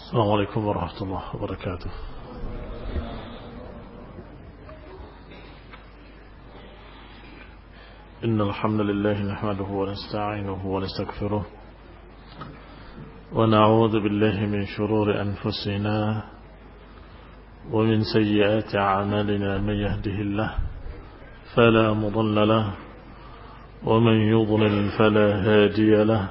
السلام عليكم ورحمة الله وبركاته. إن الحمد لله نحمده ونستعينه ونستغفره ونعوذ بالله من شرور أنفسنا ومن سيئات أعمالنا. من يهده الله فلا مضل له ومن يضلل فلا هادي له،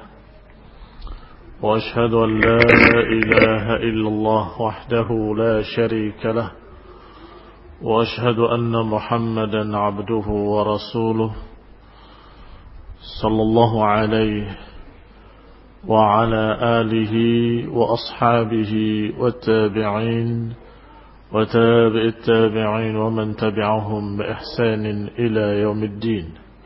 وأشهد أن لا إله إلا الله وحده لا شريك له، وأشهد أن محمدا عبده ورسوله صلى الله عليه وعلى آله وأصحابه والتابعين وتابع التابعين ومن تبعهم بإحسان إلى يوم الدين.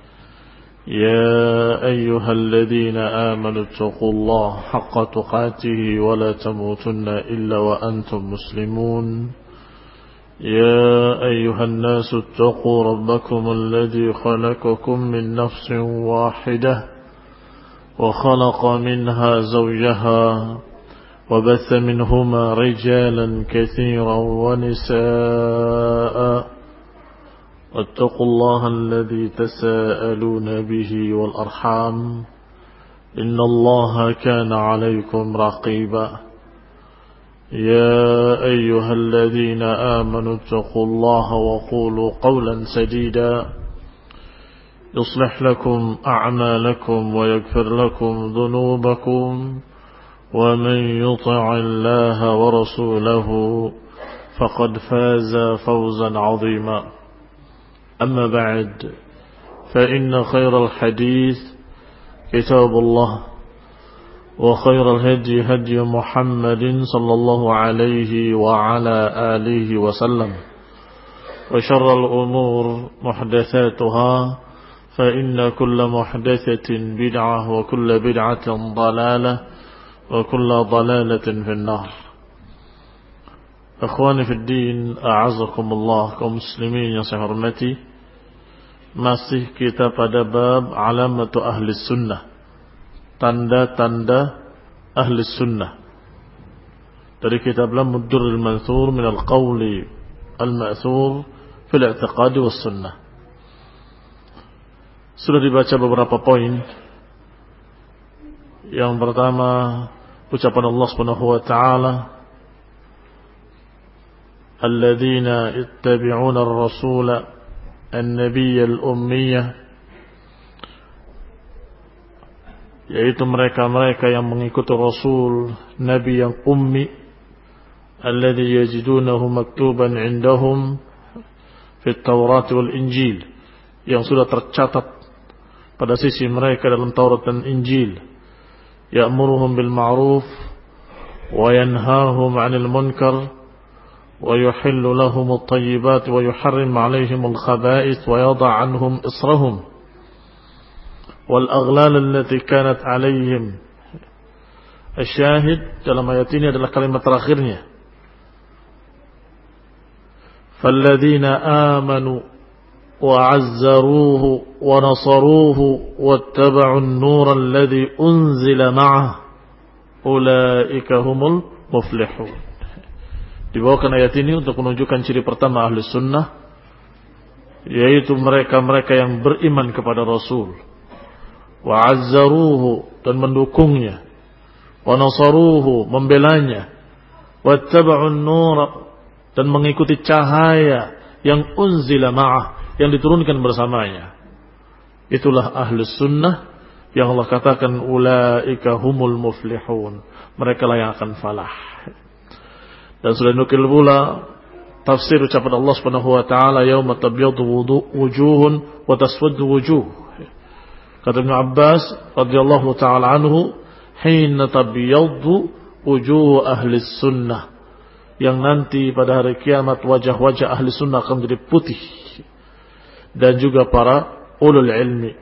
يا أيها الذين آمنوا اتقوا الله حق تقاته ولا تموتن إلا وأنتم مسلمون. يا أيها الناس اتقوا ربكم الذي خلقكم من نفس واحدة وخلق منها زوجها وبث منهما رجالا كثيرا ونساء، واتقوا الله الذي تساءلون به والأرحام إن الله كان عليكم رقيبا. يا أيها الذين آمنوا اتقوا الله وقولوا قولا سديدا يصلح لكم أعمالكم ويغفر لكم ذنوبكم، ومن يطع الله ورسوله فقد فاز فوزا عظيما. أما بعد، فإن خير الحديث كتاب الله، وخير الهدي هدي محمد صلى الله عليه وعلى آله وسلم، وشر الأمور محدثاتها، فإن كل محدثة بدعة وكل بدعة ضلالة وكل ضلالة في النار. Akhwani fi din, a'azakumullah, kaum muslimin yang saya hormati, masih kita pada bab alamatu ahli sunnah, tanda-tanda ahli sunnah, dari kitab Lamuddur al-Mansur min al-qawli al-ma'thur fil i'tiqadi was sunnah. Sudah dibaca beberapa poin. Yang pertama, ucapan Allah Subhanahu wa taala, alladzina yattabi'una ar-rasula an-nabiyya al-ummiyya, yaitu mereka-mereka yang mengikuti Rasul Nabi yang ummi, alladzi yajidunahu maktuban indahum fi at-Taurat wal Injil, yang sudah tercatat pada sisi mereka dalam Taurat dan Injil. Ya'muruhum bil ma'ruf wa yanhahum 'anil munkar wa yuhillu lahum at-tayyibat wa yuharrim 'alayhim al-khaba'ith wa yadha' 'anhum israhum wal aghlal allati kanat 'alayhim. Asyahid dalam ayat ini adalah kalimat terakhirnya, falladzina amanu وعزروه ونصروه واتبعوا النور الذي أنزل معه أولئك هم المفلحون. Dibawakan ayat ini untuk menunjukkan ciri pertama ahli sunnah, yaitu mereka-mereka yang beriman kepada Rasul, wa'azzaruhu, dan mendukungnya, wa nasaruhu, membelanya, wattaba'un nur, dan mengikuti cahaya yang unzila ma'ah, yang diturunkan bersamanya. Itulah ahli sunnah yang Allah katakan ulaika humul muflihun, mereka lah yang akan falah. Dan sudah nukil pula tafsir ucapan Allah Subhanahu wa taala, yauma tabyaddu wujuhun wa taswaddu wujuh. Kata Ibnu Abbas radhiyallahu taala anhu, hina tabyaddu wujuh ahli sunnah, yang nanti pada hari kiamat wajah-wajah ahli sunnah akan menjadi putih, dan juga para ulul ilmi.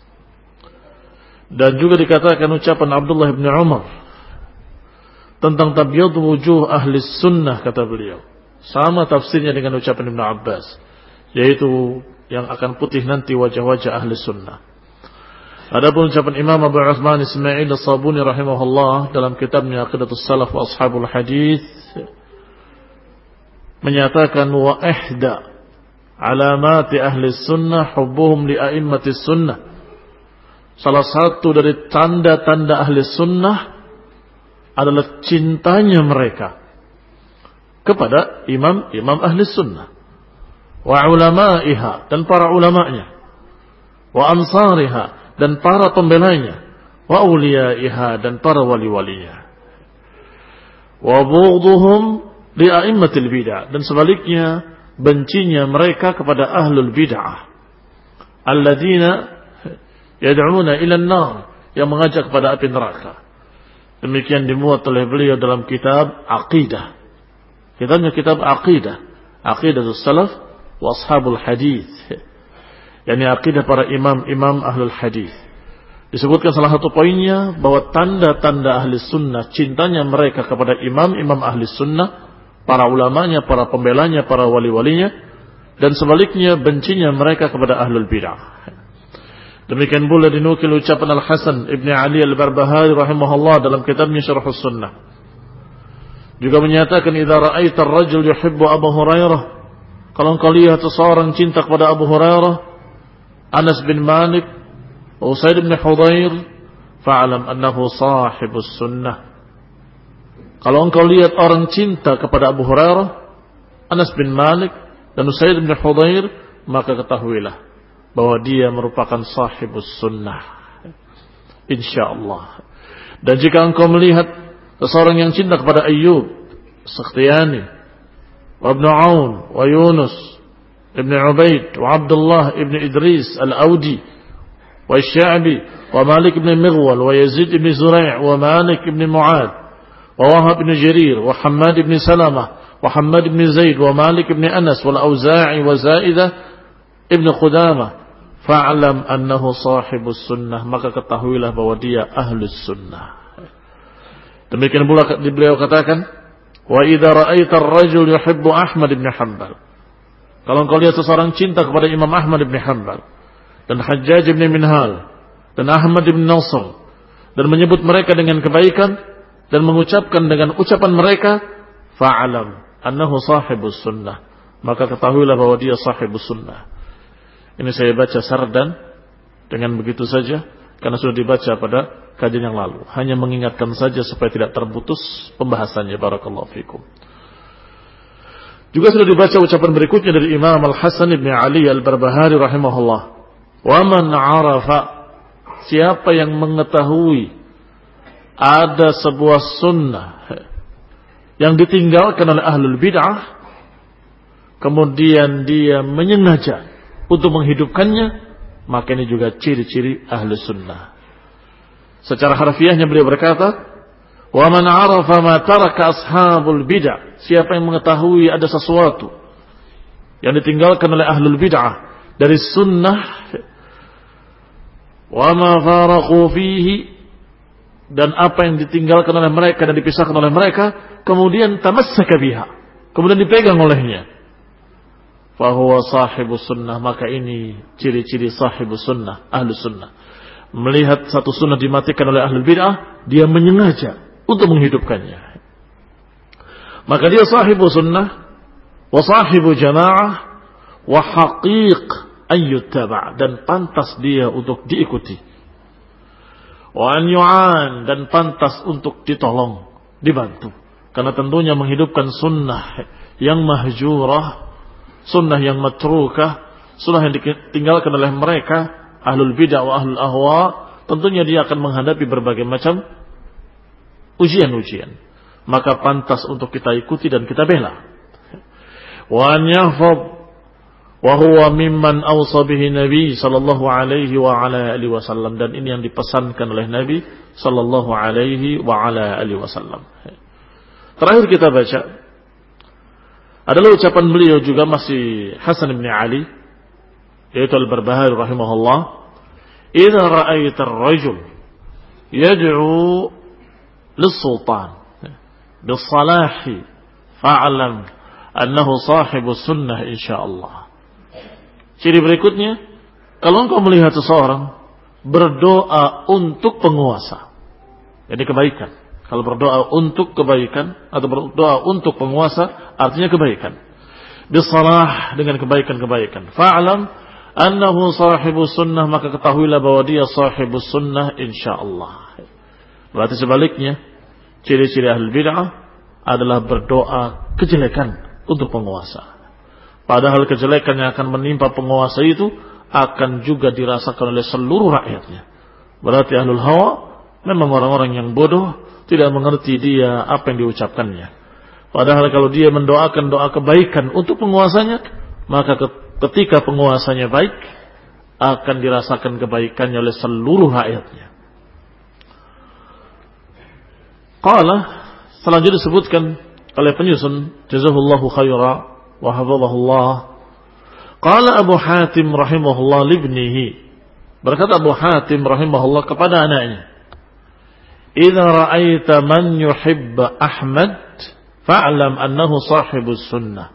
Dan juga dikatakan ucapan Abdullah bin Umar tentang tabyadu wujuh ahli sunnah, kata beliau, sama tafsirnya dengan ucapan Ibn Abbas, yaitu yang akan putih nanti wajah-wajah ahli sunnah. Adapun ucapan Imam Abu Uthman Ismail As-Sabuni rahimahullah dalam kitabnya Aqidatus Salaf wa Ashabul Hadis menyatakan wa ihda alamati ahli sunnah hubbuhum li a'immatis sunnah. Salah satu dari tanda-tanda ahli sunnah adalah cintanya mereka kepada imam-imam ahli sunnah wa ulama'iha dan para ulamanya wa ansariha dan para pembelanya, wa awliyaiha dan para wali-walinya, wa bughdhuhum li a'immatil bid'ah, dan sebaliknya bencinya mereka kepada ahlul bid'ah alladzina yad'una ila an-nar, yang mengajak kepada api neraka. Demikian dimuat oleh beliau dalam kitab Aqidah. Kitabnya kitab Aqidah, Aqidatus Salaf wa Ashabul Hadis. yakni akidah para imam-imam ahlul hadis. Disebutkan salah satu poinnya bahwa tanda-tanda ahli sunnah, cintanya mereka kepada imam-imam ahli sunnah, para ulamanya, para pembelanya, para wali-walinya, dan sebaliknya bencinya mereka kepada ahlul bid'ah. Demikian pula dinukil ucapan Al-Hasan Ibn Ali Al-Barbahari rahimahullah dalam kitabnya Syarhus Sunnah. Juga menyatakan, idza ra'aita ar-rajul yuhibbu Abu Hurairah, kalau engkau lihat seseorang cinta kepada Abu Hurairah, Anas bin Malik, Usaid bin Hudhair, fa'alam annahu sahibus sunnah. Kalau engkau lihat orang cinta kepada Abu Hurairah, Anas bin Malik, dan Usaid bin Hudhair, maka ketahuilah bahwa dia merupakan sahibus sunnah, insyaallah. Dan jika engkau melihat seseorang yang cinta kepada Ayyub Sakhtiyani, wa Ibn Aun, wa Yunus Ibn Ubaid, wa Abdullah Ibn Idris Al-Audi, wa Sya'bi, wa Malik Ibn Mighwal, wa Yazid Ibn Zurai' wa Malik Ibn Mu'ad, wa Wahab Ibn Jarir, wa Hammad Ibn Salamah, wa Hammad Ibn Zaid, wa Malik Ibn Anas, wal Auza'i, wa Zaidah Ibn Qudamah, fa'alam annahu sahibus sunnah, maka ketahuilah bahwa dia ahlus sunnah. Demikian pula beliau katakan, wa idza ra'aita ar-rajul yuhibbu Ahmad ibn Hanbal, kalau engkau lihat seseorang cinta kepada Imam Ahmad ibn Hanbal dan Hajjaj ibn Minhal dan Ahmad ibn Nasr, dan menyebut mereka dengan kebaikan dan mengucapkan dengan ucapan mereka, fa'alam annahu sahibus sunnah, maka ketahuilah bahwa dia sahibus sunnah. Ini saya baca sardan dengan begitu saja karena sudah dibaca pada kajian yang lalu. Hanya mengingatkan saja supaya tidak terputus pembahasannya. Barakallahu fikum. Juga sudah dibaca ucapan berikutnya dari Imam Al-Hasan Ibn Ali Al-Barbahari rahimahullah. Wa man arafa, siapa yang mengetahui ada sebuah sunnah yang ditinggalkan oleh ahlul bid'ah, kemudian dia menyengaja untuk menghidupkannya, maka ini juga ciri-ciri ahli sunnah. Secara harfiahnya beliau berkata, wa man arafa ma taraka ashabul bid'ah, siapa yang mengetahui ada sesuatu yang ditinggalkan oleh ahlul bid'ah dari sunnah, wa ma faraqu fihi, dan apa yang ditinggalkan oleh mereka dan dipisahkan oleh mereka, kemudian tamassaka biha, kemudian dipegang olehnya, fahuwa sahibus sunnah, maka ini ciri-ciri sahibus sunnah, ahlus sunnah. Melihat satu sunnah dimatikan oleh ahlul bid'ah, dia menyengaja untuk menghidupkannya, maka dia sahibus sunnah wa sahibu jamaah wa haqiq ayyuttaba', dan pantas dia untuk diikuti, wa an yu'an, dan pantas untuk ditolong, dibantu, karena tentunya menghidupkan sunnah yang mahjurah, sunnah yang matrukah, sunnah yang ditinggalkan oleh mereka ahlul bid'ah wa ahlul ahwa, tentunya dia akan menghadapi berbagai macam ujian-ujian, maka pantas untuk kita ikuti dan kita bela. Wa an yahfaz wa huwa mimman awsa bihi Nabi sallallahu alaihi wa ala alihi wasallam, dan ini yang dipesankan oleh Nabi sallallahu alaihi wa ala alihi wasallam. Terakhir kita baca adalah ucapan beliau juga masih Hasan bin Ali, yaitu Al-Barbahari rahimahullah, idza ra'aita ar-rajul yad'u lis-sultan bis-salahi fa'lam annahu sahibus sunnah insyaallah. Ciri berikutnya, kalau engkau melihat seseorang berdoa untuk penguasa. Jadi kebaikan. Kalau berdoa untuk kebaikan atau berdoa untuk penguasa artinya kebaikan. Bisalah dengan kebaikan-kebaikan. Fa'lam annahu sahibus sunnah, maka ketahuilah bahwa dia sahibus sunnah insyaallah. Berarti sebaliknya, ciri-ciri ahli bid'ah adalah berdoa kejelekan untuk penguasa. Padahal kejelekan yang akan menimpa penguasa itu akan juga dirasakan oleh seluruh rakyatnya. Berarti ahlul hawa memang orang-orang yang bodoh, tidak mengerti dia apa yang diucapkannya. Padahal kalau dia mendoakan doa kebaikan untuk penguasanya, maka ketika penguasanya baik, akan dirasakan kebaikannya oleh seluruh rakyatnya. Qala, selanjutnya disebutkan oleh penyusun, jazahullahu khaira wa hafizahullah. Qala Abu Hatim rahimahullah libnihi, berkata Abu Hatim rahimahullah kepada anaknya, idza ra'aita man yuhibba Ahmad fa'lam annahu sahibus sunnah.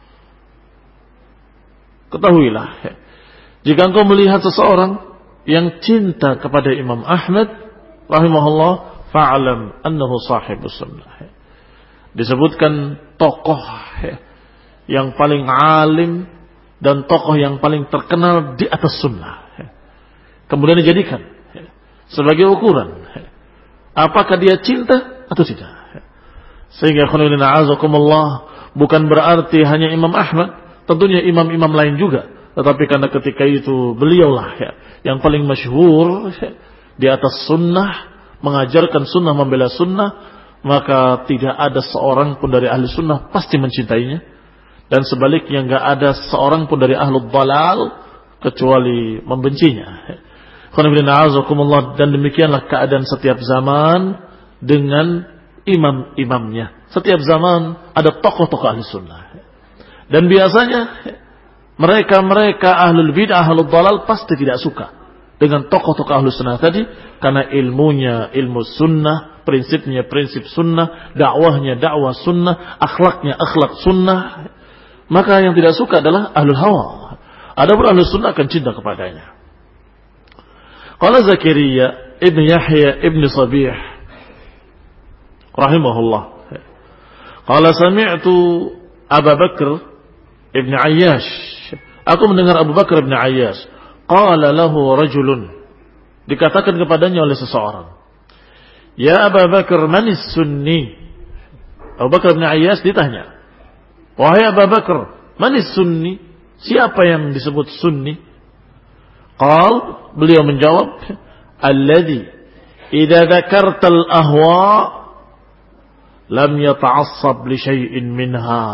Ketahuilah, jika engkau melihat seseorang yang cinta kepada Imam Ahmad rahimahullah, fa'lam annahu sahibus sunnah. Disebutkan tokoh yang paling alim dan tokoh yang paling terkenal di atas sunnah. Kemudian dijadikan sebagai ukuran apakah dia cinta atau tidak. Sehingga khonilina azakumullah, bukan berarti hanya Imam Ahmad, tentunya imam-imam lain juga, tetapi karena ketika itu beliaulah yang paling masyhur di atas sunnah, mengajarkan sunnah, membela sunnah, maka tidak ada seorang pun dari ahli sunnah pasti mencintainya, dan sebaliknya enggak ada seorang pun dari ahlul dalal kecuali membencinya. Khonilina azakumullah, dan demikianlah keadaan setiap zaman dengan imam-imamnya. Setiap zaman ada tokoh-tokoh ahli sunnah. Dan biasanya mereka ahlul bid'ah, ahlul dalal pasti tidak suka dengan tokoh-tokoh ahli sunnah tadi, karena ilmunya ilmu sunnah, prinsipnya prinsip sunnah, dakwahnya dakwah sunnah, akhlaknya akhlak sunnah. Maka yang tidak suka adalah ahlul hawa. Adapun ahlus sunnah akan cinta kepadanya. Qala Zakaria ibn Yahya ibn Sabih rahimahullah, qala sami'tu Abu Bakr ibn Ayyash, aku mendengar Abu Bakr ibn Ayyash, qala lahu rajulun, dikatakan kepadanya oleh seseorang, ya Abu Bakr, manis sunni? Abu Bakr ibn Ayyash ditanya, wahai Abu Bakr, manis sunni? Siapa yang disebut sunni? Qal, beliau menjawab, alladhi idza dzakarta al-ahwa lam yata'assab li syai'in minha.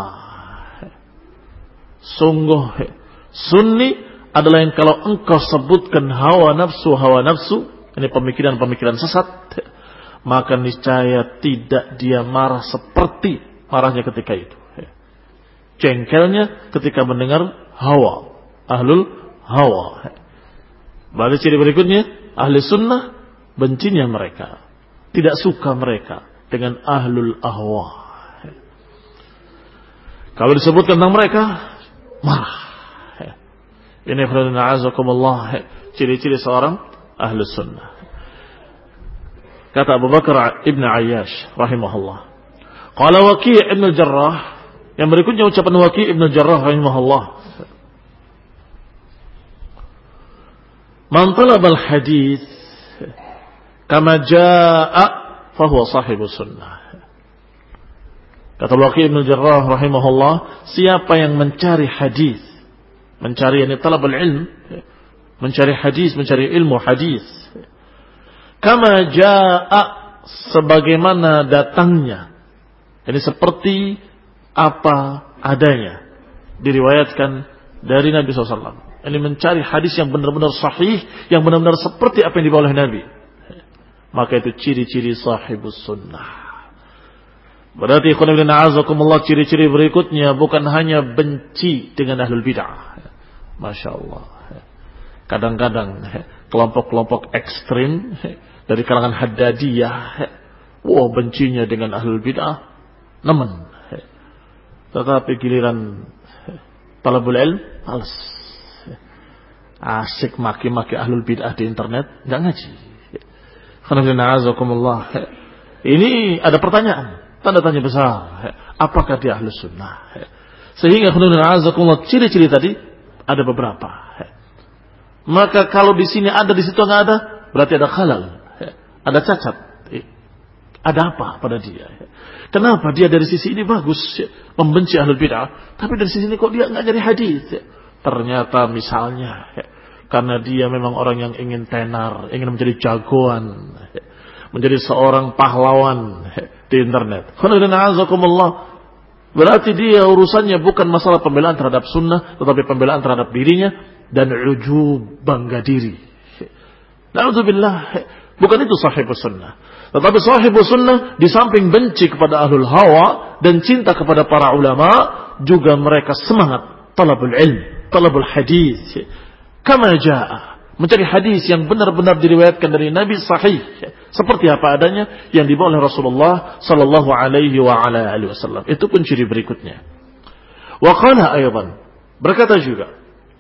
Sungguh sunni adalah yang kalau engkau sebutkan hawa nafsu, ini pemikiran-pemikiran sesat, maka niscaya tidak dia marah seperti marahnya ketika itu. Jengkelnya ketika mendengar hawa, ahlul hawa. Berarti ciri berikutnya, ahli sunnah bencinya mereka, tidak suka mereka dengan ahlul ahwa. Kalau disebutkan tentang mereka, marah. Ini khairunazakumullah, ciri-ciri seorang ahli sunnah. Kata Abu Bakar ibn Ayyash rahimahullah. Qala Waqi' ibn al-Jarrah, yang berikutnya ucapan Waqi' ibn al-Jarrah rahimahullah, man talaba al-hadith kama jaa'a fahuwa sahibu sunnah. Kata Waqi' ibn al-Jarrah rahimahullah, siapa yang mencari hadis, mencari ini talabul ilm, mencari hadis, mencari ilmu hadis, kama jaa'a, sebagaimana datangnya, ini seperti apa adanya diriwayatkan dari Nabi SAW. Ini mencari hadis yang benar-benar sahih, yang benar-benar seperti apa yang dibawa oleh Nabi, maka itu ciri-ciri sahibus sunnah. Berarti azakumullah, ciri-ciri berikutnya bukan hanya benci dengan ahlul bid'ah. Masya Allah. Kadang-kadang kelompok-kelompok ekstrim dari kalangan Haddadiyah, bencinya dengan ahlul bid'ah, nemen. Tetapi giliran talabul ilm, males. Asik maki-maki ahlul bid'ah di internet, enggak ngaji. Ini ada pertanyaan, tanda tanya besar. Apakah dia ahlus sunnah? Sehingga ciri-ciri tadi ada beberapa. Maka kalau di sini ada, di situ enggak ada, berarti ada khalal, ada cacat. Ada apa pada dia? Kenapa dia dari sisi ini bagus, membenci ahlul bid'ah, tapi dari sisi ini kok dia enggak jadi hadis? Ternyata misalnya karena dia memang orang yang ingin tenar, ingin menjadi jagoan, menjadi seorang pahlawan di internet. Berarti dia urusannya bukan masalah pembelaan terhadap sunnah, tetapi pembelaan terhadap dirinya dan ujub, bangga diri. Na'udzubillah, bukan itu sahibus sunnah. Tetapi sahibus sunnah di samping benci kepada ahlul hawa dan cinta kepada para ulama, juga mereka semangat talabul ilm, talabul hadis, kama jaa, mencari hadis yang benar-benar diriwayatkan dari Nabi sahih, seperti apa adanya yang dibawa oleh Rasulullah sallallahu alaihi wa ala alihi wasallam. Itu pun ciri berikutnya. Wa qala aydan, berkata juga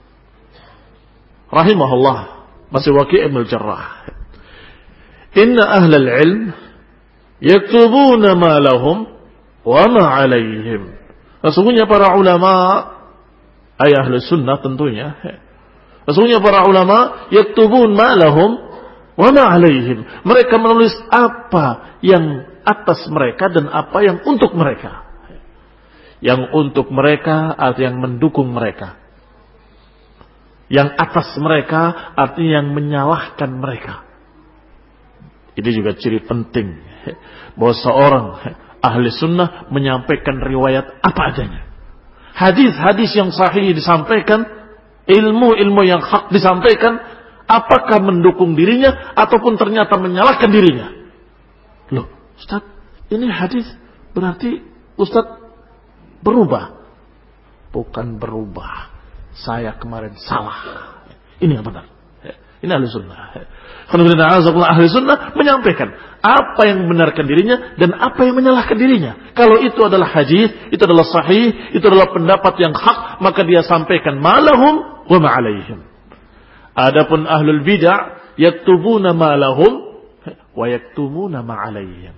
rahimahullah, masih Waqi' bin Jarrah, inna ahlal ilm yaktubuna ma lahum wa ma alaihim. Sesungguhnya para ulama, ay ahli sunnah tentunya, sesungguhnya para ulama yaktubun ma lahum wa ma alaihim. Mereka menulis apa yang atas mereka dan apa yang untuk mereka. Yang untuk mereka artinya yang mendukung mereka. Yang atas mereka artinya yang menyalahkan mereka. Ini juga ciri penting bahwa seorang ahli sunnah menyampaikan riwayat apa adanya. Hadis-hadis yang sahih disampaikan, ilmu-ilmu yang hak disampaikan, apakah mendukung dirinya ataupun ternyata menyalahkan dirinya. Loh, Ustaz, ini hadis berarti Ustaz berubah. Bukan berubah. Saya kemarin salah. Ini yang benar. Ini ahli sunnah. Ahli sunnah menyampaikan apa yang membenarkan dirinya dan apa yang menyalahkan dirinya. Kalau itu adalah hadis, itu adalah sahih, itu adalah pendapat yang hak, maka dia sampaikan malahum wa ma'alaihim. Adapun ahlul bid'ah yaktubuna malahum wa yaktumuna ma'alaihim.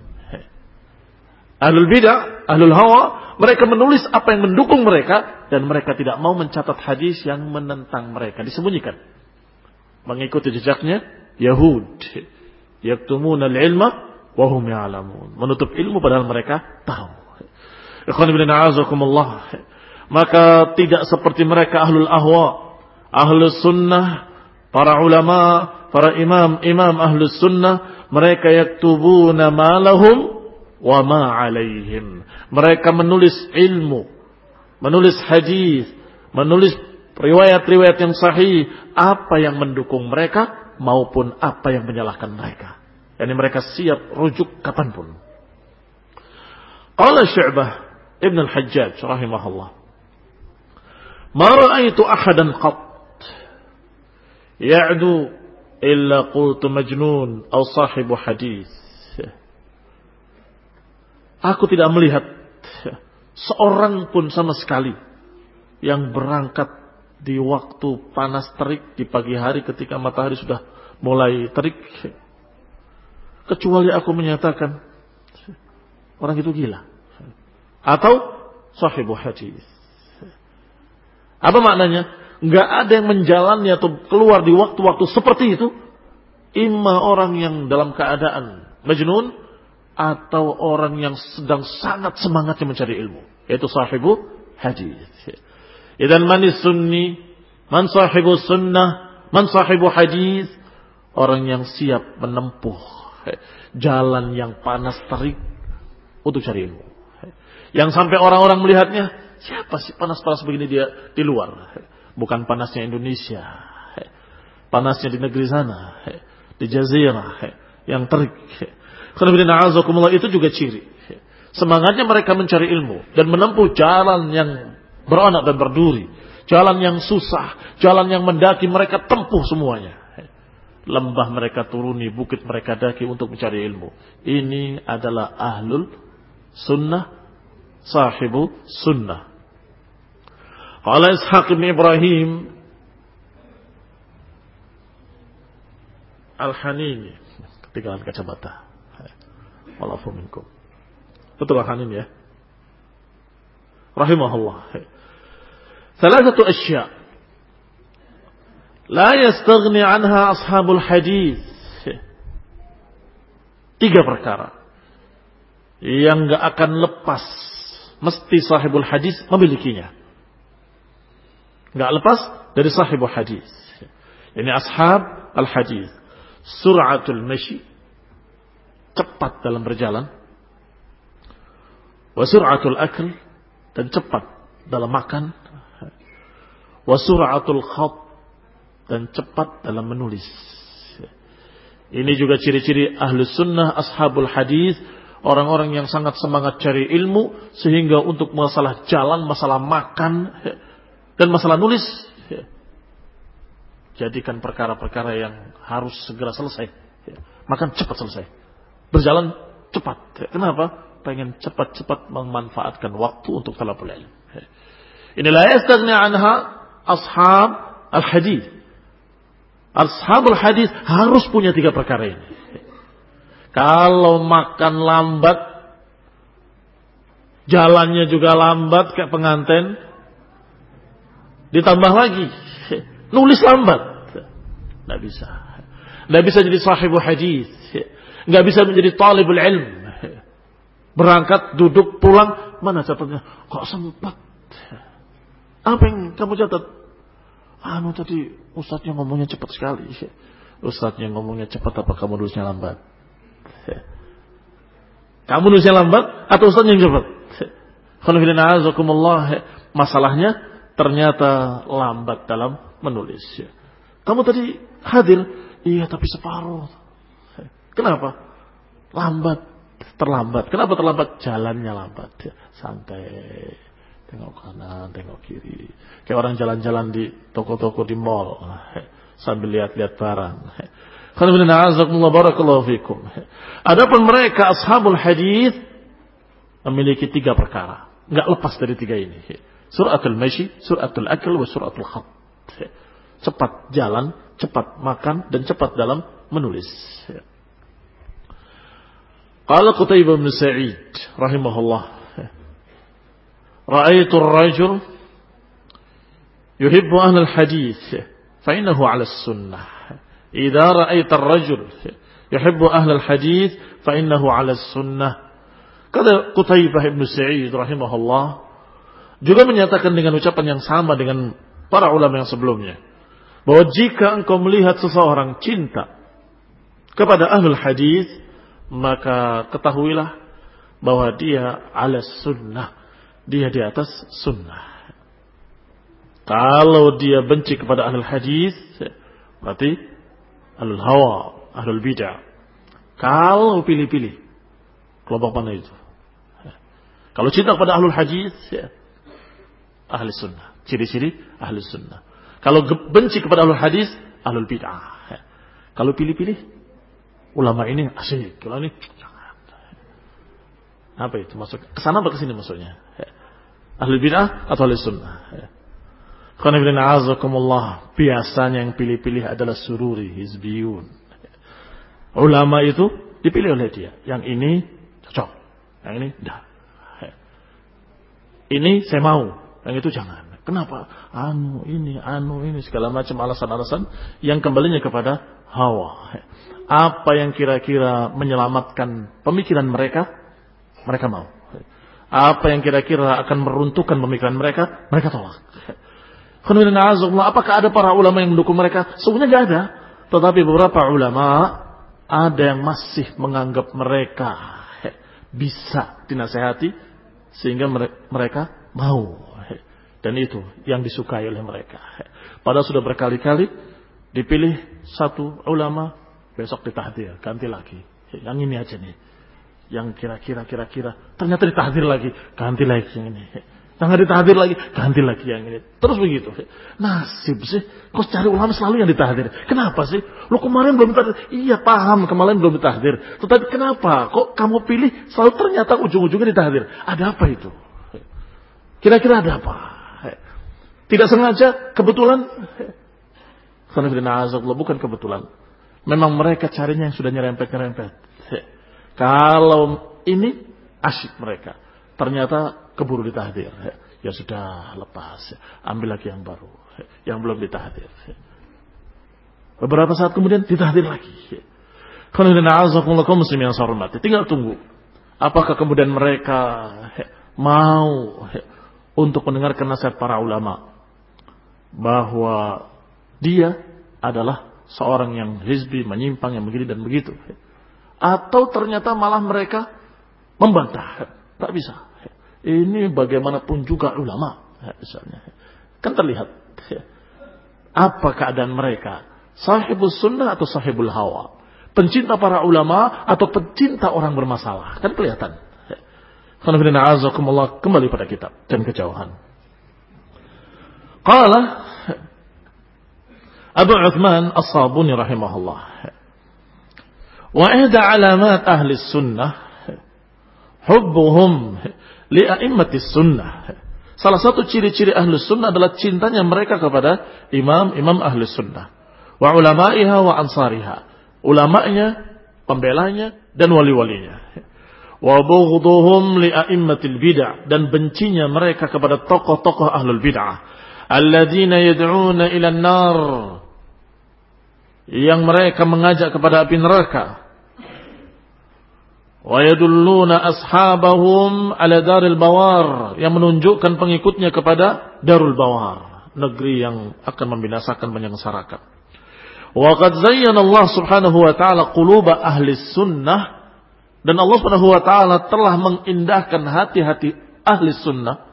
Ahlul bid'ah, ahlul hawa, mereka menulis apa yang mendukung mereka dan mereka tidak mau mencatat hadis yang menentang mereka, disembunyikan. Mengikuti jejaknya Yahud, yaktumuna al-ilma wa hum ya'lamun, menutup ilmu padahal mereka tahu. Ikhwan ibn a'azakumullah, maka tidak seperti mereka ahlul ahwa, ahlus sunnah, para ulama, para imam ahlus sunnah, mereka yaktubuna ma lahum wa ma alaihim. Mereka menulis ilmu, menulis hadis, menulis riwayat-riwayat yang sahih, apa yang mendukung mereka maupun apa yang menyalahkan mereka. Yani mereka siap rujuk kapanpun. Qala Syu'bah Ibn al-Hajjaj rahimahullah, ma ra'aitu ahadan qat ya'du illa qultu majnun aw sahibu hadis. Aku tidak melihat seorang pun sama sekali yang berangkat di waktu panas terik di pagi hari ketika matahari sudah mulai terik, kecuali aku menyatakan orang itu gila atau sahibu hadis. Apa maknanya? Enggak ada yang menjalani atau keluar di waktu-waktu seperti itu, imma orang yang dalam keadaan majnun atau orang yang sedang sangat semangatnya mencari ilmu, yaitu sahibu hadis. Idan man sunni, man sahibu sunnah, man sahibu hadis, orang yang siap menempuh jalan yang panas terik untuk cari ilmu. Yang sampai orang-orang melihatnya, siapa sih panas-panas begini dia di luar? Bukan panasnya Indonesia, panasnya di negeri sana, di jazirah yang terik. Itu juga ciri semangatnya mereka mencari ilmu dan menempuh jalan yang beranak dan berduri, jalan yang susah, jalan yang mendaki mereka tempuh semuanya. Lembah mereka turuni, bukit mereka daki untuk mencari ilmu. Ini adalah ahlul sunnah, sahibu sunnah. Qala Ishaq bin Ibrahim Al-Hanini, ketinggalan kacamata. Walafu minkum. Betul Al-Hanini ya. Rahimahullah. Thalathatu asya' la yastaghni anha ashabul hadis. 3 perkara yang enggak akan lepas, mesti sahibul hadis memilikinya. Enggak lepas dari sahibul hadis. Ini ashab al-hadis. Sur'atul mashi, cepat dalam berjalan. Wa sur'atul akl, dan cepat dalam makan. Wa sur'atul khat, dan cepat dalam menulis. Ini juga ciri-ciri ahlus sunnah, ashabul hadis, orang-orang yang sangat semangat cari ilmu, sehingga untuk masalah jalan, masalah makan, dan masalah nulis, jadikan perkara-perkara yang harus segera selesai. Makan cepat selesai, berjalan cepat. Kenapa? Pengen cepat-cepat memanfaatkan waktu untuk talabul ilm. Inilah yastaghni anha ashab al-hadis. Ashabul hadis harus punya 3 perkara ini. Kalau makan lambat, jalannya juga lambat kayak pengantin, ditambah lagi nulis lambat, nggak bisa. Nggak bisa jadi sahibul hadis, nggak bisa menjadi talibul ilm. Berangkat, duduk, pulang, mana catatnya? Kok sempat? Apa yang kamu catat? Tadi ustadznya ngomongnya cepat sekali. Ustadznya ngomongnya cepat, apa kamu nulisnya lambat? Kamu nulisnya lambat atau ustadznya yang cepat? Masalahnya ternyata lambat dalam menulis. Kamu tadi hadir, iya tapi separuh. Kenapa? Terlambat. Kenapa terlambat? Jalannya lambat. Santai. Tengok kanan, tengok kiri. Kayak orang jalan-jalan di toko-toko di mall. Sambil lihat-lihat barang. Adapun mereka ashabul hadis memiliki 3 perkara. Enggak lepas dari 3 ini. Suratul mashi, suratul akl, wa suratul khat. Cepat jalan, cepat makan, dan cepat dalam menulis. Qala Qutaibah bin Sa'id rahimahullah, ra'aitu ar-rajul yuhibbu ahla al-hadith fa innahu 'ala as-sunnah. Idza ra'aita ar-rajul yuhibbu ahla al-hadith fa innahu 'ala as-sunnah. Kata Qutaibah bin Sa'id rahimahullah juga menyatakan dengan ucapan yang sama dengan para ulama yang sebelumnya, bahwa jika engkau melihat seseorang cinta kepada ahlul hadis, maka ketahuilah bahwa dia 'ala sunnah. Dia di atas sunnah. Kalau dia benci kepada ahlul hadis, berarti ahlul hawa, ahlul bid'ah. Kalau pilih-pilih, kelompok mana itu? Kalau cinta kepada ahlul hadis, ahli sunnah. Ciri-ciri ahli sunnah. Kalau benci kepada ahlul hadis, ahlul bid'ah. Kalau pilih-pilih, ulama ini asyik, ulama ini jangan. Apa itu maksud? Kesana apa kesini maksudnya? Ahli bid'ah atau ahli sunnah? Biasanya yang pilih-pilih adalah sururi, hizbiyun. Ulama itu dipilih oleh dia. Yang ini cocok, yang ini tidak. Ini saya mau, yang itu jangan. Kenapa? Ini segala macam alasan-alasan yang kembalinya kepada hawa. Apa yang kira-kira menyelamatkan pemikiran mereka, mereka mau. Apa yang kira-kira akan meruntuhkan pemikiran mereka, mereka tolak. Apakah ada para ulama yang mendukung mereka? Sebenarnya tidak ada. Tetapi beberapa ulama ada yang masih menganggap mereka bisa dinasehati sehingga mereka mau. Dan itu yang disukai oleh mereka. Padahal sudah berkali-kali dipilih satu ulama, besok ditahdir, ganti lagi. Yang ini aja nih. Yang kira-kira ternyata ditahdir lagi, ganti lagi yang ini. Yang ditahdir lagi, ganti lagi yang ini. Terus begitu. Nasib sih, kok cari ulama selalu yang ditahdir. Kenapa sih? Lo kemarin belum ditahdir. Iya paham, kemarin belum ditahdir. Tetapi kenapa? Kok kamu pilih selalu ternyata ujung-ujungnya ditahdir? Ada apa itu? Kira-kira ada apa? Tidak sengaja, kebetulan. Bukan kebetulan. Memang mereka carinya yang sudah nyerempet-nyerempet. Kalau ini asyik mereka. Ternyata keburu ditahdir. Ya sudah, lepas. Ambil lagi yang baru. Yang belum ditahdir. Beberapa saat kemudian ditahdir lagi. Tinggal tunggu. Apakah kemudian mereka mau untuk mendengarkan nasihat para ulama. Bahwa dia adalah seorang yang hizbi, menyimpang, yang begini dan begitu. Atau ternyata malah mereka membantah. Tak bisa. Ini bagaimanapun juga ulama. Misalnya. Kan terlihat. Apa keadaan mereka? Sahibul sunnah atau sahibul hawa? Pencinta para ulama atau pencinta orang bermasalah? Kan kelihatan. Kembali pada kitab dan kejauhan. Qala Abu Uthman As-Sabuni rahimahullah. Wa ihda alamat ahli sunnah hubbuhum li'a'immatis sunnah. Salah satu ciri-ciri ahli sunnah adalah cintanya mereka kepada imam-imam ahli sunnah. Wa ulama'iha wa ansariha. Ulama'nya, pembelanya, dan wali-walinya. Wa bughdhuhum li'a'immatil bid'ah. Dan bencinya mereka kepada tokoh-tokoh ahlul bid'ah. Alladzina yad'una ila an-nar. Yang mereka mengajak kepada api neraka. Wa yadulluna ashabahum ala daril bawar, yang menunjukkan pengikutnya kepada darul bawar, negeri yang akan membinasakan, menyengsarakan. Wa qad zayyana Allah Subhanahu wa taala quluba ahli sunnah, dan Allah Subhanahu wa taala telah mengindahkan hati-hati ahli sunnah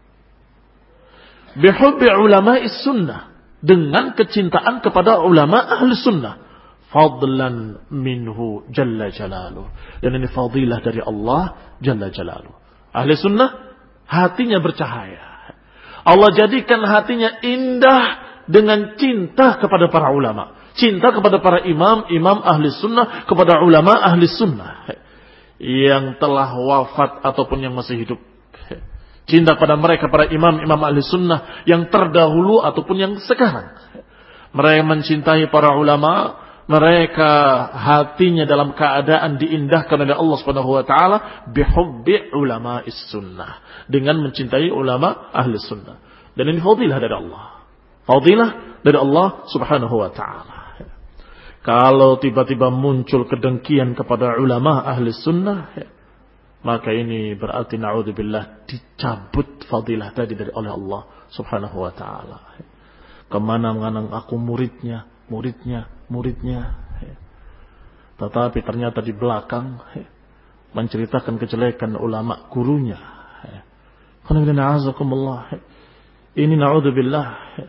bihubbi ulama'is sunnah, dengan kecintaan kepada ulama ahli sunnah, fadlan minhu jalla jalaluh, dan ini fadilah dari Allah jalla jalaluh. Ahli sunnah hatinya bercahaya, Allah jadikan hatinya indah dengan cinta kepada para ulama, cinta kepada para imam ahli sunnah, kepada ulama ahli sunnah yang telah wafat ataupun yang masih hidup. Cinta pada mereka, para imam ahli sunnah yang terdahulu ataupun yang sekarang. Mereka mencintai para ulama, mereka hatinya dalam keadaan diindahkan oleh Allah Subhanahu wa taala bihubbi ulama'is sunnah, dengan mencintai ulama ahli sunnah. Dan ini fadilah dari Allah. Fadilah dari Allah Subhanahu wa taala. Kalau tiba-tiba muncul kedengkian kepada ulama ahli sunnah, maka ini berarti na'udzubillah dicabut fadilah tadi dari oleh Allah Subhanahu wa taala. Kemana-mana aku muridnya. Tetapi ternyata di belakang menceritakan kejelekan ulama gurunya. Ini na'udzubillah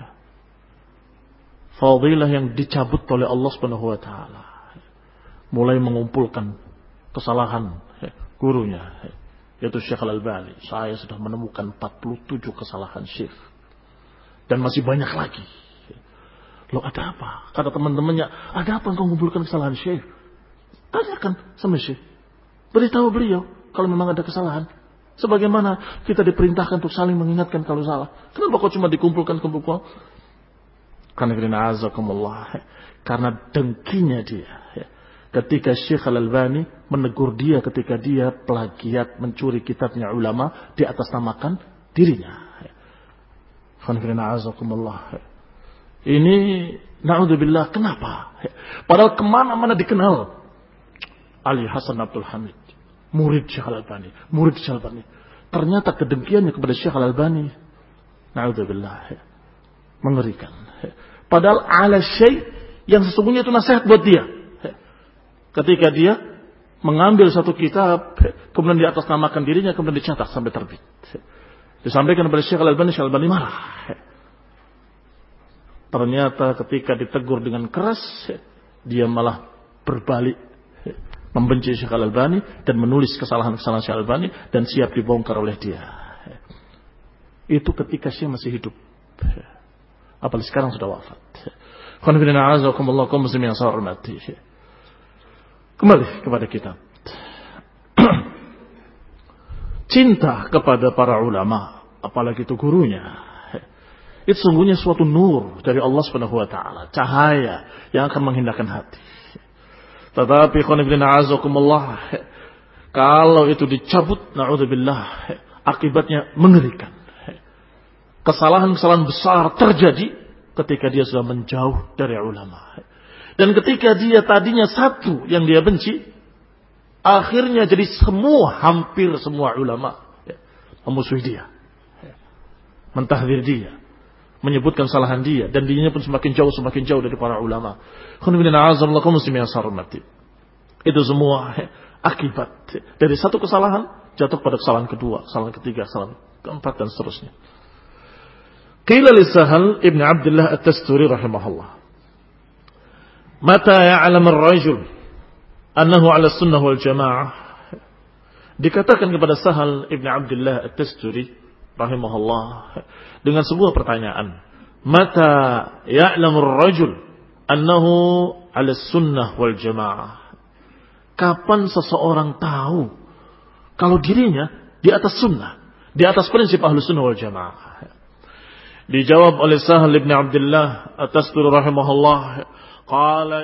fadilah yang dicabut oleh Allah Subhanahu wa taala. Mulai mengumpulkan kesalahan gurunya, yaitu Syekh Al-Albani. Saya sudah menemukan 47 kesalahan Syekh. Dan masih banyak lagi. Loh, ada apa? Kata teman-temannya, ada apa engkau mengumpulkan kesalahan Syekh? Tanyakan sama Syekh. Beritahu beliau kalau memang ada kesalahan. Sebagaimana kita diperintahkan untuk saling mengingatkan kalau salah. Kenapa kok cuma dikumpulkan? Karena dengkinya dia. Ketika Syekh Al-Albani menegur dia ketika dia plagiat, mencuri kitabnya ulama, di atas namakan dirinya. Ini na'udzubillah, kenapa? Padahal kemana-mana dikenal Ali Hasan Abdul Hamid, murid Syekh Al-Albani, Ternyata kedengkiannya kepada Syekh Al-Albani, na'udzubillah, mengerikan. Padahal ala syai' yang sesungguhnya itu nasihat buat dia. Ketika dia mengambil satu kitab, kemudian di atas namakan dirinya, kemudian dicetak sampai terbit. Disampaikan kepada Syekh Al-Albani, Syekh Al-Albani marah. Ternyata ketika ditegur dengan keras, dia malah berbalik membenci Syekh Al-Albani dan menulis kesalahan-kesalahan Syekh Al-Albani dan siap dibongkar oleh dia. Itu ketika Syekh masih hidup. Apalagi sekarang sudah wafat. Kembali kepada kitab. Cinta kepada para ulama, apalagi itu gurunya, itu sungguhnya suatu nur dari Allah Subhanahu wa taala, cahaya yang akan mengindahkan hati. Tetapi khonifidina azakumullah, kalau itu dicabut, na'udzubillah, akibatnya mengerikan. Kesalahan-kesalahan besar terjadi ketika dia sudah menjauh dari ulama. Dan ketika dia tadinya satu yang dia benci, akhirnya jadi hampir semua ulama memusuhi dia, mentahdir dia, menyebutkan kesalahan dia, dan dirinya pun semakin jauh dari para ulama. Itu semua akibat dari satu kesalahan jatuh pada kesalahan kedua, kesalahan ketiga, kesalahan keempat, dan seterusnya. Qila li Sahal ibn Abdullah at-Tasturi rahimahullah, mata ya'lam ar-rajul annahu 'ala sunnah wal jamaah. Dikatakan kepada Sahal ibn Abdullah at-Tasturi rahimahullah dengan sebuah pertanyaan, mata ya'lam ar-rajul annahu 'ala sunnah wal jamaah. Kapan seseorang tahu kalau dirinya di atas sunnah, di atas prinsip ahlu sunnah wal jamaah? Dijawab oleh Sahal ibn Abdullah at-Tasturi rahimahullah, qala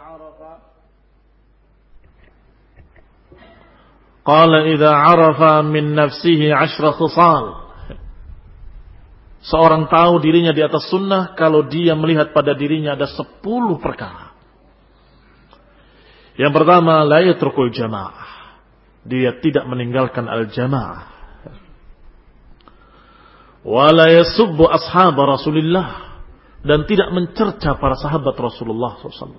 idza arafa min nafsihi 10 khisal. Seorang tahu dirinya di atas sunnah kalau dia melihat pada dirinya ada 10 perkara. Yang pertama, la yatrukul jamaah. Dia tidak meninggalkan al-jamaah. Wa la yasubbu ashab Rasulillah, dan tidak mencerca para sahabat Rasulullah SAW.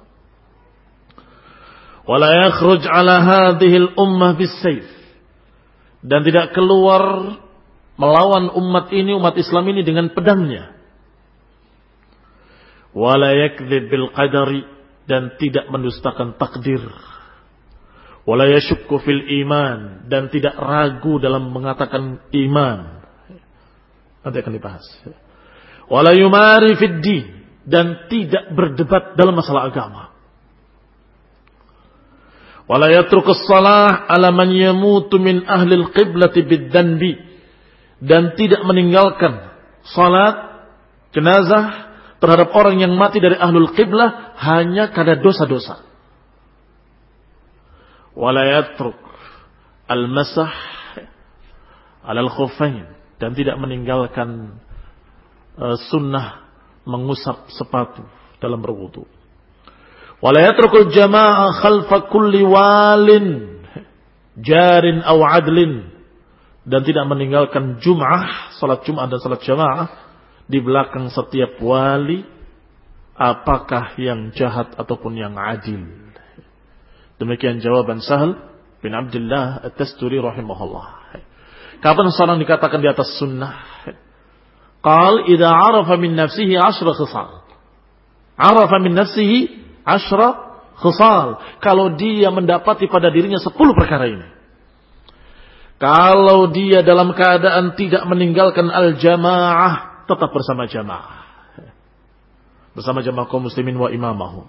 Wa la yakhruj ala hadhihi al-ummah bis-sayf, dan tidak keluar melawan umat Islam ini dengan pedangnya. Wa la yakdzib bil qadari, dan tidak mendustakan takdir. Wa la yashukku fil iman, dan tidak ragu dalam mengatakan iman. Nanti akan dibahas. Wala yumari fid din, dan tidak berdebat dalam masalah agama. Wala yatrukus salah ala man yamutu min ahli al-qiblati bid-danbi, dan tidak meninggalkan salat jenazah terhadap orang yang mati dari ahlul qiblah hanya karena dosa-dosa. Wala yatruk al-masah ala al-khuffain, dan tidak meninggalkan sunnah mengusap sepatu dalam berwudu. Wala yatrukul jamaah khalfa kulli walin jarin aw adlin, dan tidak meninggalkan salat Jum'ah dan salat jamaah di belakang setiap wali, apakah yang jahat ataupun yang adil. Demikian jawaban Sahal bin Abdullah at-Tasturi rahimahullah. Kapan seorang dikatakan di atas sunnah? Qal idza arafa min nafsihi 10 khisal. Arafa min nafsihi 10 khisal. Kalau dia mendapati pada dirinya 10 perkara ini. Kalau dia dalam keadaan tidak meninggalkan al-jamaah, tetap bersama jamaah. Bersama jamaah kaum muslimin wa imamahum.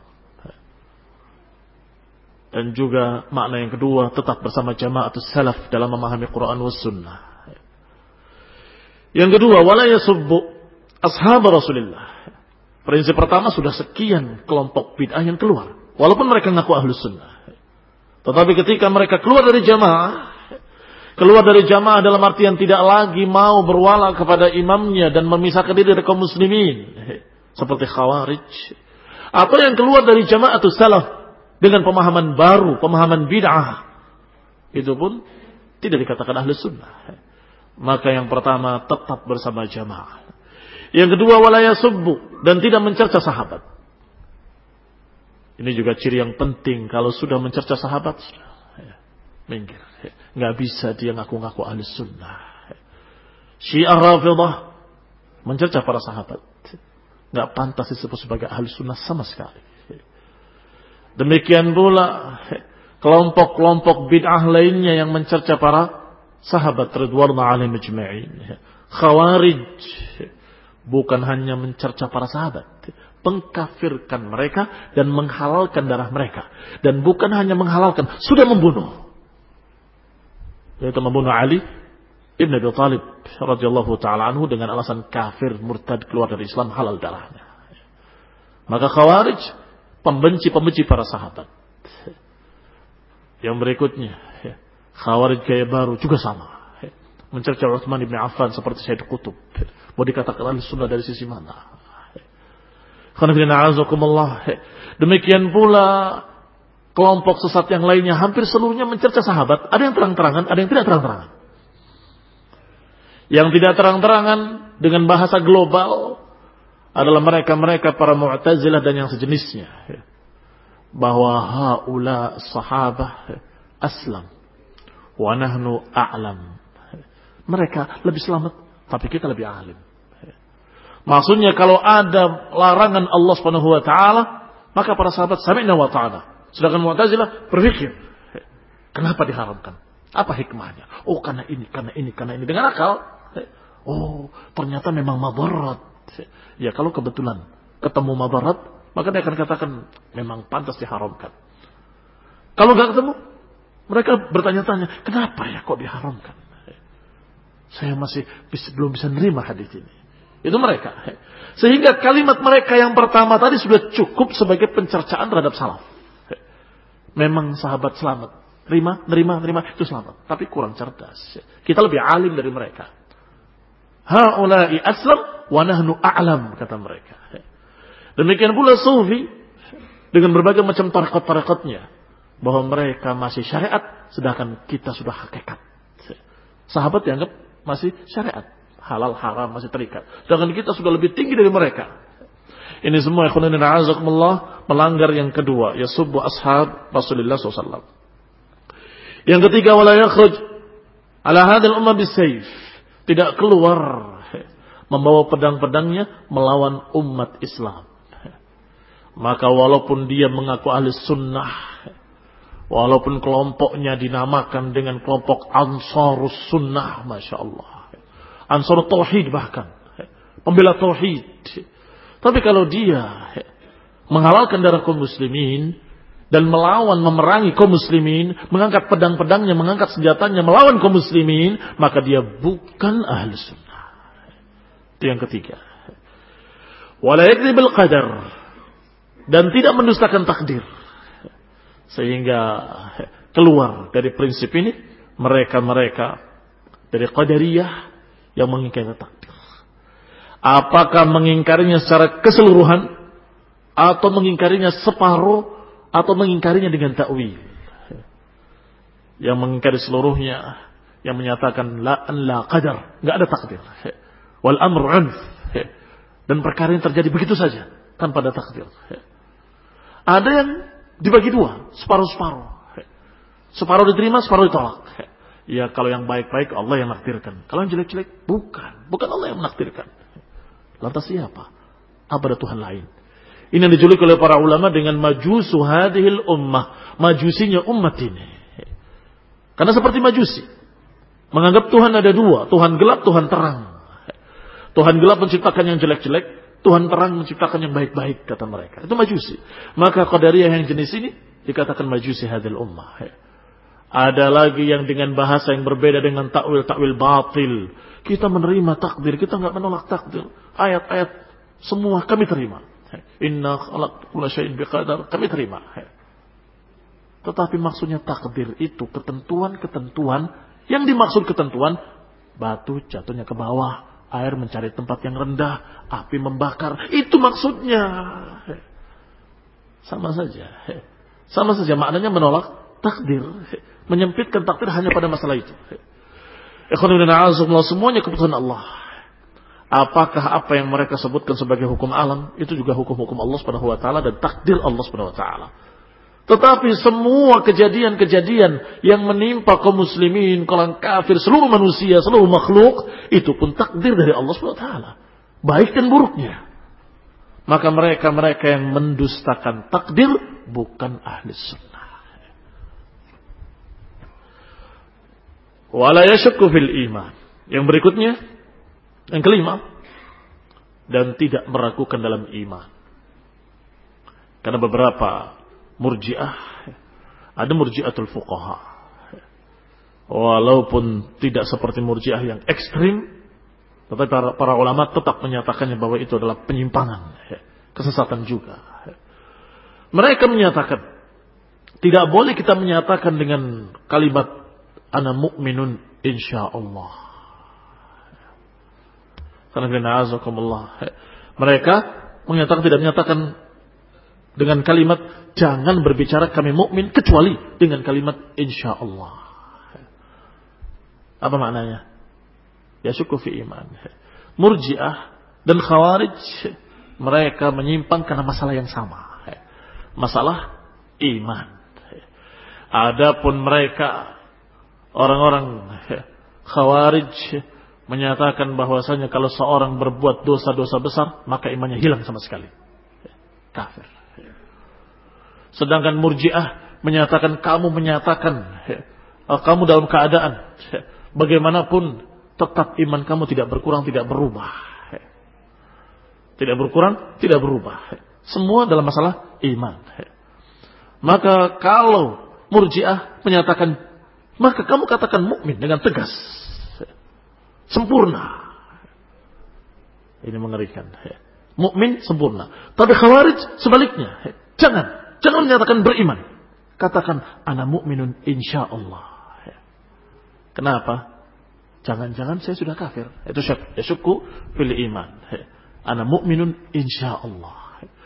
Dan juga makna yang kedua, tetap bersama jamaatus salaf dalam memahami Quran was sunnah. Yang kedua, wala yasubbu ashab Rasulillah. Prinsip pertama, sudah sekian kelompok bid'ah yang keluar, walaupun mereka ngaku ahlus sunnah. Tetapi ketika mereka keluar dari jamaah dalam artian tidak lagi mau berwala kepada imamnya dan memisahkan diri dari kaum muslimin, seperti Khawarij, atau yang keluar dari jamaatus salaf dengan pemahaman baru, pemahaman bid'ah, itu pun tidak dikatakan ahli sunnah. Maka yang pertama, tetap bersama jamaah. Yang kedua, wala yasubbu, dan tidak mencerca sahabat. Ini juga ciri yang penting. Kalau sudah mencerca sahabat, sudah minggir. Nggak bisa dia ngaku-ngaku ahli sunnah. Syiah Rafidah mencerca para sahabat, nggak pantas disebut sebagai ahli sunnah sama sekali. Demikian pula kelompok-kelompok bid'ah lainnya yang mencerca para sahabat ridwanullah alaihim ajma'in. Khawarij bukan hanya mencerca para sahabat, mengkafirkan mereka dan menghalalkan darah mereka. Dan bukan hanya menghalalkan, sudah membunuh. Yaitu membunuh Ali ibn Abi Thalib radhiyallahu ta'ala anhu dengan alasan kafir, murtad, keluar dari Islam, halal darahnya. Maka Khawarij pembenci para sahabat. Yang berikutnya, Khawarij gaya baru juga sama. Mencerca Utsman bin Affan seperti Syed Qutb. Mau dikatakan Ahlussunnah dari sisi mana? Demikian pula kelompok sesat yang lainnya hampir seluruhnya mencerca sahabat. Ada yang terang-terangan, ada yang tidak terang-terangan. Yang tidak terang-terangan dengan bahasa global adalah mereka-mereka para Mu'tazilah dan yang sejenisnya. Bahwa haula sahabah aslam wa nahnu a'lam. Mereka lebih selamat, tapi kita lebih alim. Maksudnya kalau ada larangan Allah Subhanahu wa taala, maka para sahabat sami'na wa ta'ana. Sedangkan Mu'tazilah berpikir, kenapa diharamkan? Apa hikmahnya? Oh, karena ini. Dengan akal. Oh, ternyata memang madarat. Ya, kalau kebetulan ketemu madarat, maka dia akan katakan memang pantas diharamkan. Kalau enggak ketemu, mereka bertanya-tanya, kenapa ya kok diharamkan? Saya masih belum bisa nerima hadis ini. Itu mereka. Sehingga kalimat mereka yang pertama tadi sudah cukup sebagai pencercaan terhadap salaf. Memang sahabat selamat. Nerima, itu selamat. Tapi kurang cerdas. Kita lebih alim dari mereka. Haula'i aslam wa nahnu a'lam, kata mereka. Demikian pula Sufi dengan berbagai macam tarekat-tarekatnya. Bahwa mereka masih syariat, sedangkan kita sudah hakikat. Sahabat dianggap masih syariat. Halal, haram, masih terikat. Sedangkan kita sudah lebih tinggi dari mereka. Ini semua ikhwanan fillah azakumullah melanggar yang kedua, yasubbu ashab Rasulullah SAW. Yang ketiga, wala yakhruj ala hadal ummah bisayf. Tidak keluar membawa pedang-pedangnya melawan umat Islam. Maka walaupun dia mengaku ahli sunnah, walaupun kelompoknya dinamakan dengan kelompok Ansarus Sunnah, Masya Allah, Ansar Tauhid bahkan, pembela Tauhid. Tapi kalau dia menghalalkan darah kaum muslimin dan melawan, memerangi kaum muslimin, mengangkat pedang-pedangnya, mengangkat senjatanya, melawan kaum muslimin, maka dia bukan ahli sunnah. Itu yang ketiga. Wala yakdzibil qadar, dan tidak mendustakan takdir. Sehingga keluar dari prinsip ini mereka-mereka dari Qadariyah yang mengingkari takdir. Apakah mengingkarinya secara keseluruhan, atau mengingkarinya separuh, atau mengingkarinya dengan takwil. Yang mengingkari seluruhnya, yang menyatakan la qadar, enggak ada takdir. Wal amru unf, dan perkara yang terjadi begitu saja tanpa ada takdir. Ada yang dibagi dua, separuh-separuh. Separuh diterima, separuh ditolak. Ya, kalau yang baik-baik Allah yang menakdirkan. Kalau yang jelek-jelek bukan Allah yang menakdirkan. Lantas siapa? Apa ada Tuhan lain? Ini yang dijuluki oleh para ulama dengan majusu hadhil ummah, majusinya umat ini. Karena seperti majusi, menganggap Tuhan ada dua, Tuhan gelap, Tuhan terang. Tuhan gelap menciptakan yang jelek-jelek, Tuhan terang menciptakan yang baik-baik, kata mereka. Itu majusi. Maka Qadariyah yang jenis ini dikatakan majusi hadhil ummah. Ada lagi yang dengan bahasa yang berbeda dengan takwil batil. Kita menerima takdir, kita enggak menolak takdir. Ayat-ayat semua kami terima. Inna khalaqna kulla syai'in biqadar, kami terima. Tetapi maksudnya takdir itu ketentuan-ketentuan, yang dimaksud ketentuan, batu jatuhnya ke bawah, air mencari tempat yang rendah, api membakar, itu maksudnya. Sama saja maknanya menolak takdir, menyempitkan takdir hanya pada masalah itu. Semuanya keputusan Allah. Apakah apa yang mereka sebutkan sebagai hukum alam itu juga hukum-hukum Allah Subhanahu wa taala dan takdir Allah Subhanahu wa taala. Tetapi semua kejadian-kejadian yang menimpa kaum muslimin, kaum kafir, seluruh manusia, seluruh makhluk, itu pun takdir dari Allah Subhanahu wa taala, baik dan buruknya. Maka mereka yang mendustakan takdir bukan ahli sunnah. Wala yashukku fil iman. Yang berikutnya, yang kelima, dan tidak meragukan dalam iman. Karena beberapa murji'ah, ada murji'atul fuqaha, walaupun tidak seperti murji'ah yang ekstrim, tetapi para ulama tetap menyatakannya bahwa itu adalah penyimpangan, kesesatan juga. Mereka menyatakan Tidak boleh kita menyatakan dengan kalimat ana mu'minun insyaallah. Karena mereka tidak menyatakan dengan kalimat jangan berbicara kami mukmin kecuali dengan kalimat insyaallah. Apa maknanya? Ya syukku fi iman. Murji'ah dan Khawarij mereka menyimpang karena masalah yang sama. Masalah iman. Adapun mereka orang-orang Khawarij menyatakan bahwasanya kalau seorang berbuat dosa-dosa besar maka imannya hilang sama sekali. Kafir. Sedangkan Murji'ah menyatakan kamu dalam keadaan bagaimanapun tetap iman kamu tidak berkurang, tidak berubah. Tidak berkurang, tidak berubah. Semua dalam masalah iman. Maka kalau Murji'ah menyatakan, maka kamu katakan mukmin dengan tegas. Sempurna. Ini mengerikan. Mukmin sempurna. Tapi Khawarij sebaliknya. Jangan menyatakan beriman. Katakan ana mu'minun insyaallah. Kenapa? Jangan-jangan saya sudah kafir. Itu syakku fil iman. Ana mu'minun insyaallah.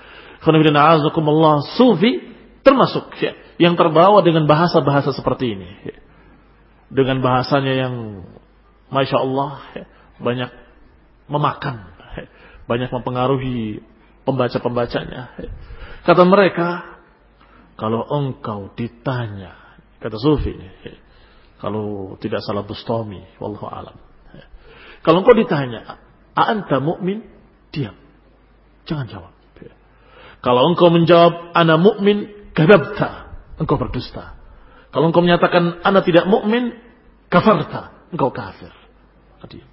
Sufi termasuk yang terbawa dengan bahasa-bahasa seperti ini. Dengan bahasanya yang Masya Allah banyak memakan. Banyak mempengaruhi pembaca-pembacanya. Kata mereka, kalau engkau ditanya, kata Sufi ini, kalau tidak salah Bustami, wallahu alam. Kalau engkau ditanya, anta mu'min, diam. Jangan jawab. Kalau engkau menjawab, ana mu'min, kadzabta, engkau berdusta. Kalau engkau menyatakan, ana tidak mu'min, kafarta, engkau kafir. Diam.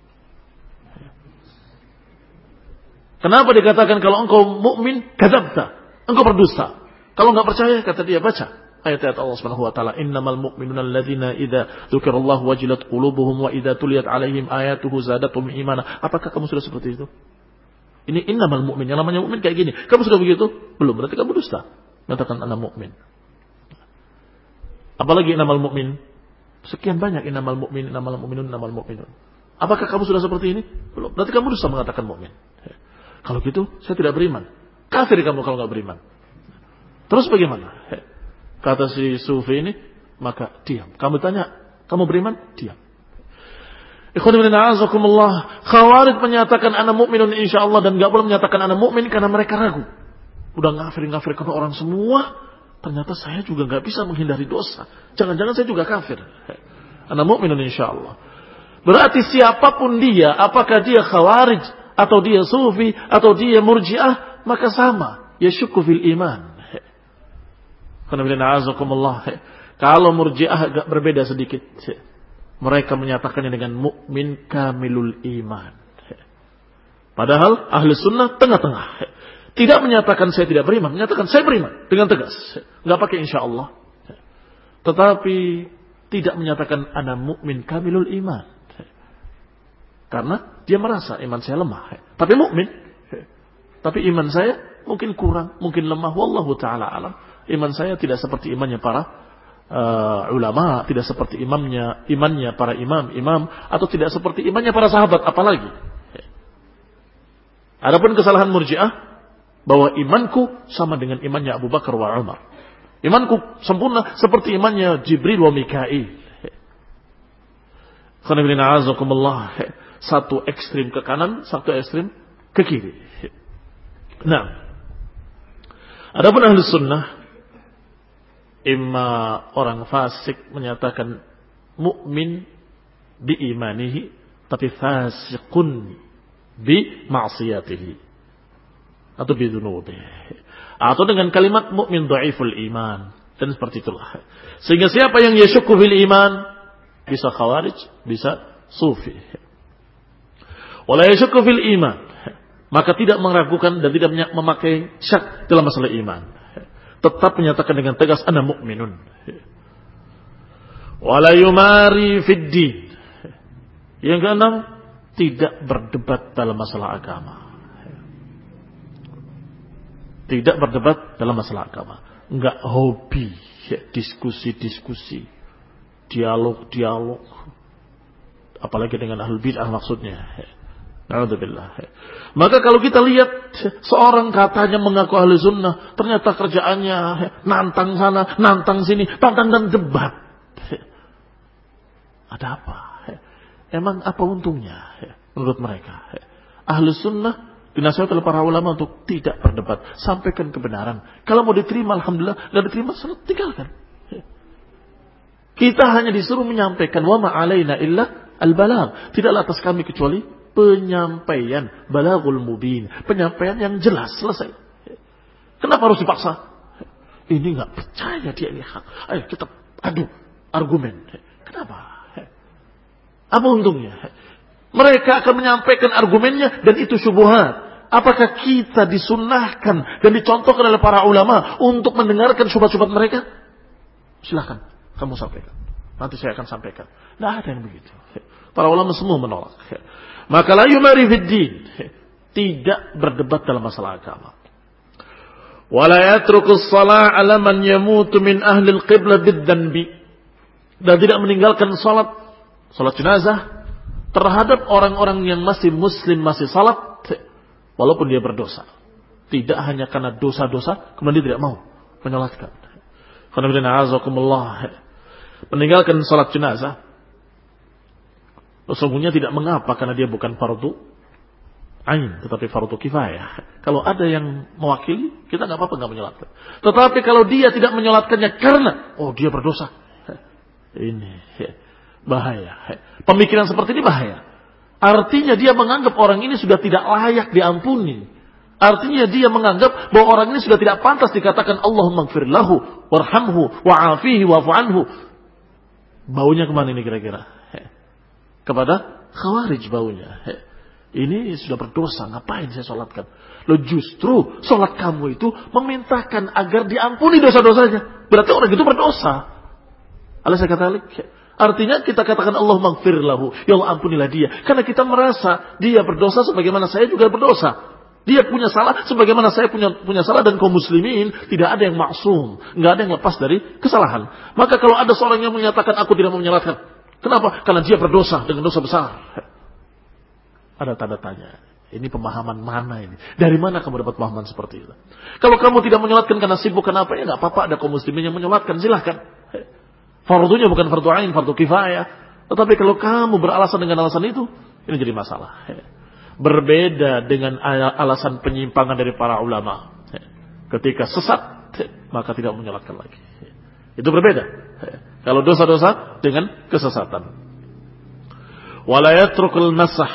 Kenapa dikatakan kalau engkau mukmin, kadzabta, engkau berdusta. Kalau enggak percaya, kata dia, baca ayat-ayat Allah Subhanahu wa taala, innamal mu'minuna alladzina idza dzukirallahu wajilat qulubuhum wa idza tuliyat alaihim ayatuhu zadatuhum imana. Apakah kamu sudah seperti itu? Ini innamal mu'min, yang namanya mukmin kayak gini. Kamu sudah begitu? Belum, berarti kamu dusta. Katakan ana mukmin. Apalagi innamal mu'min? Sekian banyak innamal mu'min, innamal mu'minun, innamal mu'minun. Apakah kamu sudah seperti ini? Belum. Berarti kamu dusta mengatakan mukmin. Kalau gitu, saya tidak beriman. Kafir kamu kalau enggak beriman. Terus bagaimana? Kata si Sufi ini, maka diam. Kamu tanya, kamu beriman? Diam. Ikhwan fillah a'azakumullah, Khawarij menyatakan ana mu'minun insyaallah dan enggak boleh menyatakan ana mu'min karena mereka ragu. Udah ngafir-ngafirkan orang semua, ternyata saya juga enggak bisa menghindari dosa. Jangan-jangan saya juga kafir. Ana mu'minun insyaallah. Berarti siapapun dia, apakah dia Khawarij atau dia Sufi atau dia Murji'ah, maka sama, yasyukku fil iman. Kalau Murji'ah agak berbeda sedikit. Mereka menyatakannya dengan mukmin kamilul iman. Padahal ahli sunnah tengah-tengah. Tidak menyatakan saya tidak beriman, menyatakan saya beriman dengan tegas. Enggak pakai insyaallah. Tetapi tidak menyatakan ana mukmin kamilul iman. Karena dia merasa iman saya lemah. Tapi mukmin. Tapi iman saya mungkin kurang, mungkin lemah. Wallahu ta'ala alam. Iman saya tidak seperti imannya para ulama, tidak seperti imannya para imam, atau tidak seperti imannya para sahabat, apalagi. Adapun kesalahan Murji'ah, bahwa imanku sama dengan imannya Abu Bakar wa Umar. Imanku sempurna seperti imannya Jibril wa Mikail. Satu ekstrim ke kanan, satu ekstrim ke kiri. Nah, adapun ahli sunnah, imma orang fasik menyatakan mukmin bi imanihi, tapi fasiqun bi ma'siyatihi atau bi dzunubihi, atau dengan kalimat mukmin dhaiful iman, dan seperti itulah. Sehingga siapa yang yasyukku fil iman, bisa Khawarij, bisa Sufi. Wala yasyukku fil iman, maka tidak meragukan dan tidak memakai syak dalam masalah iman. Tetap menyatakan dengan tegas ana mu'minun. Wala yumari fid din. Yang keenam, tidak berdebat dalam masalah agama. Tidak berdebat dalam masalah agama. enggak hobi diskusi-diskusi, dialog-dialog, apalagi dengan ahlul bid'ah maksudnya. Na'udzubillah. Maka kalau kita lihat seorang katanya mengaku ahli sunnah, ternyata kerjaannya nantang sana, nantang sini, tantang dan debat. Ada apa? Emang apa untungnya menurut mereka? Ahli sunnah dinasihat oleh para ulama untuk tidak berdebat, sampaikan kebenaran. Kalau mau diterima alhamdulillah, enggak diterima tinggalkan. Kita hanya disuruh menyampaikan, wa ma alaina illa al-balagh. Tidaklah atas kami kecuali penyampaian, balaghul mubin, penyampaian yang jelas, selesai. Kenapa harus dipaksa? Ini enggak percaya dia ini hak. Ayo kita adu argumen. Kenapa? Apa untungnya? Mereka akan menyampaikan argumennya dan itu syubhat. Apakah kita disunnahkan dan dicontohkan oleh para ulama untuk mendengarkan syubhat-syubhat mereka? Silahkan, kamu sampaikan. Nanti saya akan sampaikan. Tidak ada yang begitu. Para ulama semua menolak. Maka la yumari fid din. Tidak berdebat dalam masalah agama. Wala yatrukus salah ala man yamutu min ahli al-qiblah bid-dhanbi. Dan tidak meninggalkan salat jenazah terhadap orang-orang yang masih muslim, masih salat walaupun dia berdosa. Tidak hanya karena dosa-dosa kemudian dia tidak mau menyolatkan. Meninggalkan salat jenazah sesungguhnya tidak mengapa karena dia bukan fardu ain tetapi fardu kifayah. Kalau ada yang mewakili, kita enggak apa-apa enggak menyolatkan. Tetapi kalau dia tidak menyolatkannya karena dia berdosa, ini bahaya. Pemikiran seperti ini bahaya. Artinya dia menganggap orang ini sudah tidak layak diampuni. Artinya dia menganggap bahwa orang ini sudah tidak pantas dikatakan Allahumma ighfir lahu warhamhu wa'afihi wa'fu anhu. Baunya kemana ini kira-kira? Kepada khawarij baunya. Ini sudah berdosa, ngapain saya sholatkan? Loh justru sholat kamu itu memintakan agar diampuni dosa-dosanya. Berarti orang itu berdosa. Alaysa kadzalik? Artinya kita katakan Allahumma ighfir lahu, ya Allah ampunilah dia. Karena kita merasa dia berdosa sebagaimana saya juga berdosa. Dia punya salah sebagaimana saya punya salah, dan kaum muslimin tidak ada yang maksum, enggak ada yang lepas dari kesalahan. Maka kalau ada seorang yang menyatakan aku tidak mau menyolatkan, kenapa? Karena dia berdosa dengan dosa besar. Ada tanda tanya. Ini pemahaman mana ini? Dari mana kamu dapat pemahaman seperti itu? Kalau kamu tidak menyolatkan karena sibuk, kenapa? Ya enggak apa-apa, ada kaum muslimin yang menyolatkan, silahkan. Fardunya bukan fardu ain, fardu kifayah. Tetapi kalau kamu beralasan dengan alasan itu, ini jadi masalah. Berbeda dengan alasan penyimpangan dari para ulama. Ketika sesat, maka tidak menyolatkan lagi. Itu berbeda. Kalau dosa-dosa dengan kesesatan. Wala yatrukul masah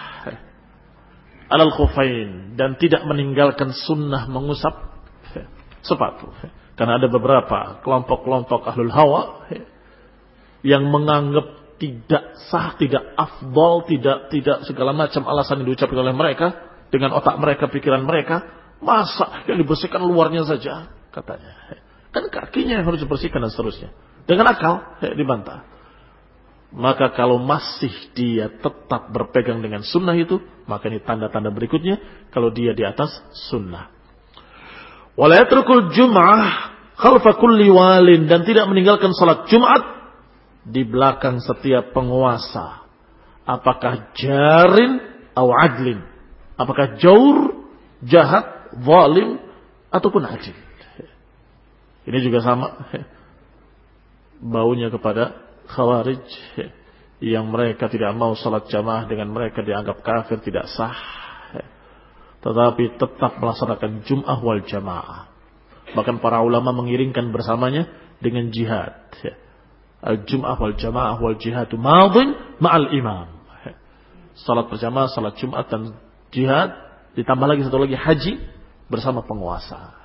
alal khufain, dan tidak meninggalkan sunnah mengusap sepatu. Karena ada beberapa kelompok-kelompok ahlul hawa yang menganggap tidak sah, tidak afdal, tidak segala macam alasan yang diucapkan oleh mereka dengan otak mereka, pikiran mereka. Masa yang dibersihkan luarnya saja katanya. Kan kakinya yang harus dibersihkan dan seterusnya. Dengan akal dibantah. Maka kalau masih dia tetap berpegang dengan sunnah itu, maka ini tanda-tanda berikutnya kalau dia di atas sunnah. Wala yatrukul jum'ah khalfa kulli walin, dan tidak meninggalkan salat Jumat di belakang setiap penguasa. Apakah jarin atau adlin? Apakah jaur, jahat, zalim ataupun adil? Ini juga sama baunya kepada khawarij yang mereka tidak mau salat jamaah, dengan mereka dianggap kafir, tidak sah. Tetapi tetap melaksanakan Jum'ah wal Jamaah. Bahkan para ulama mengiringkan bersamanya dengan jihad. Al-Jum'ah wal Jamaah wal jihadu madin ma'al imam. Salat berjamaah, salat Jumat dan jihad, ditambah lagi satu lagi haji bersama penguasa.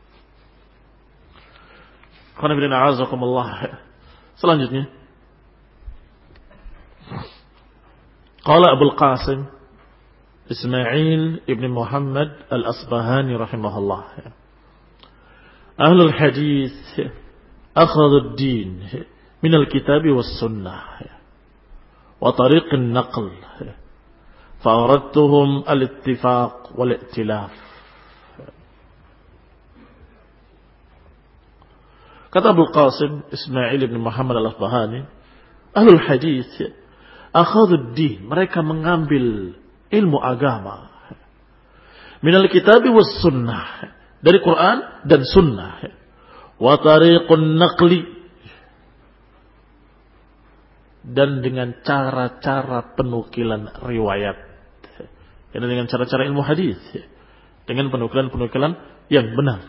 Selanjutnya, qala Abul Qasim Ismail ibn Muhammad al-Asbahani rahimahullah. Ahlul hadith akhadhu ad-din min al-kitab was-sunnah wa tariq an-naql fa aradtuhum al-ittifaq wal-i'tilaf. Kata Abdul Qasim Ismail bin Muhammad al-Asbahani, ahlul hadis akhadud din, mereka mengambil ilmu agama minal kitabi was sunnah, dari Quran dan sunnah, wa tariqun naqli, dan dengan cara-cara penukilan riwayat, dan dengan cara-cara ilmu hadis, dengan penukilan-penukilan yang benar.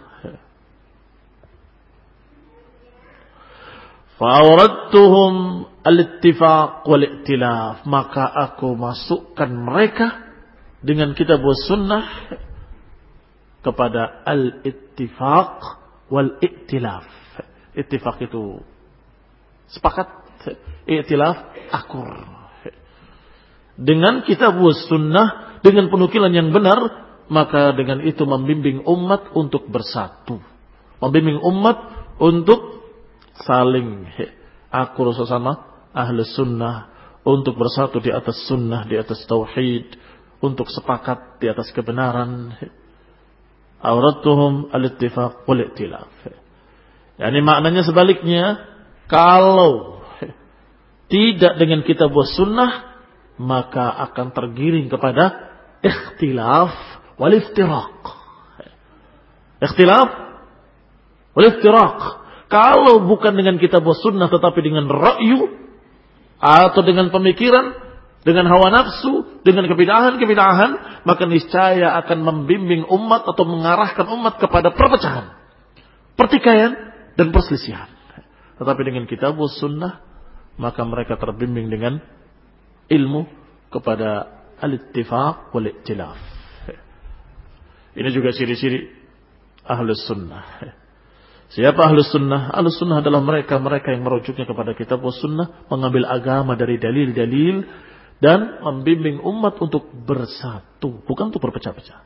Fa'awradtuhum al-ittifaq wal-i'tilaf, maka aku masukkan mereka dengan kitab was sunnah kepada al-ittifaq wal-i'tilaf. Ittifaq itu sepakat, i'tilaf akur. Dengan kitab was sunnah, dengan penukilan yang benar, maka dengan itu membimbing umat untuk bersatu, membimbing umat untuk saling akur sesama ahli sunnah, untuk bersatu di atas sunnah, di atas tauhid, untuk sepakat di atas kebenaran. Awradtuhum al-ittifaq wal-i'tilaf. Yani maknanya sebaliknya, kalau tidak dengan kitab was sunnah, maka akan tergiring kepada ikhtilaf wal-iftiraq. Ikhtilaf wal-iftiraq. Kalau bukan dengan kitab was sunnah tetapi dengan ra'yu atau dengan pemikiran, dengan hawa nafsu, dengan kebidahan-kebidahan, maka niscaya akan membimbing umat atau mengarahkan umat kepada perpecahan, pertikaian dan perselisihan. Tetapi dengan kitab was sunnah, maka mereka terbimbing dengan ilmu kepada al-ittifaq wal-i'tilaf. Ini juga ciri-ciri ahlus sunnah. Siapa ahlus sunnah? Ahlus sunnah adalah mereka yang merujuknya kepada kitab was sunnah, mengambil agama dari dalil-dalil, dan membimbing umat untuk bersatu, bukan untuk berpecah-pecah.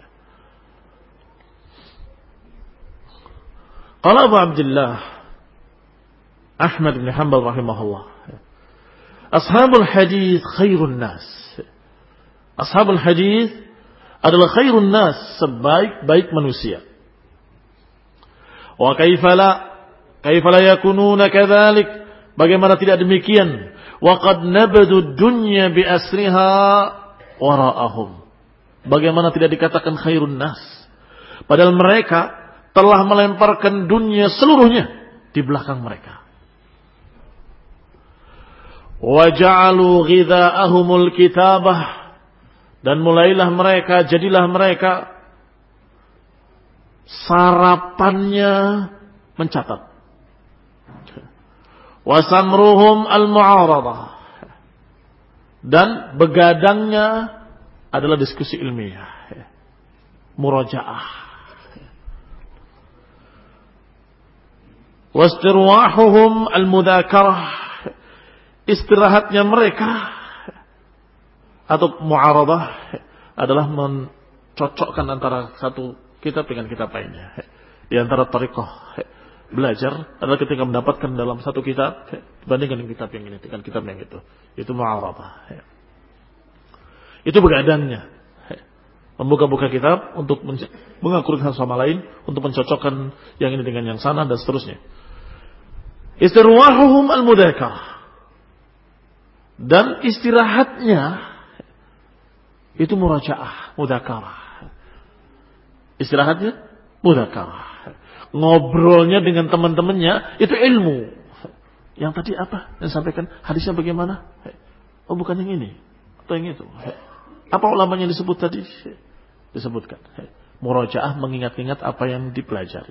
Qala Abu Abdullah Ahmad bin Hanbal rahimahullah, ashabul hadis khairun nas. Ashabul hadis adalah khairun nas, sebaik-baik manusia. Wa kaifa la yakununa kadzalik? Bagaimana tidak demikian? Wa qad nabadu dunya bi asriha wara'ahum. Bagaimana tidak dikatakan khairun nas? Padahal mereka telah melemparkan dunia seluruhnya di belakang mereka. Wa ja'alu ghidha'ahumul kitabah, dan jadilah mereka sarapannya mencatat. Wasamruhum al-mu'aradah, dan begadangnya adalah diskusi ilmiah, murajaah. Wastirwahuhum al-mudzakarah, istirahatnya mereka atau mu'aradah adalah mencocokkan antara satu kitab dengan kitab lainnya. Di antara thariqah belajar adalah ketika mendapatkan dalam satu kitab dibandingkan dengan kitab yang ini dengan kitab yang itu mu'aradah. Itu begadangnya, membuka-buka kitab untuk mengakurkan sama lain, untuk mencocokkan yang ini dengan yang sana dan seterusnya. Istirwahuhum al-mudzakarah, dan istirahatnya itu murajaah, mudzakarah. Istirahatnya mudzakarah. Ngobrolnya dengan teman-temannya itu ilmu. Yang tadi apa? Yang sampaikan hadisnya bagaimana? Oh, bukan yang ini atau yang itu. Apa ulamanya disebut tadi? Disebutkan. Murajaah, mengingat-ingat apa yang dipelajari.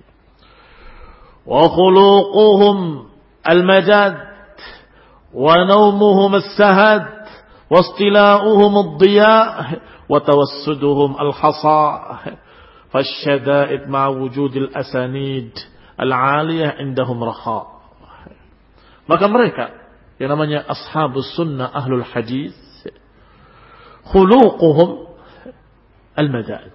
Wa khuluquhum al-majad wa nawmuhum as-sahad wa istila'uhum ad-diya' wa tawassuduhum al-hasa. فالشدائد مع وجود الأسانيد العالية عندهم رخاء. Maka mereka yang namanya ashabus sunnah ahlul hadis, khuluquhum al-madad,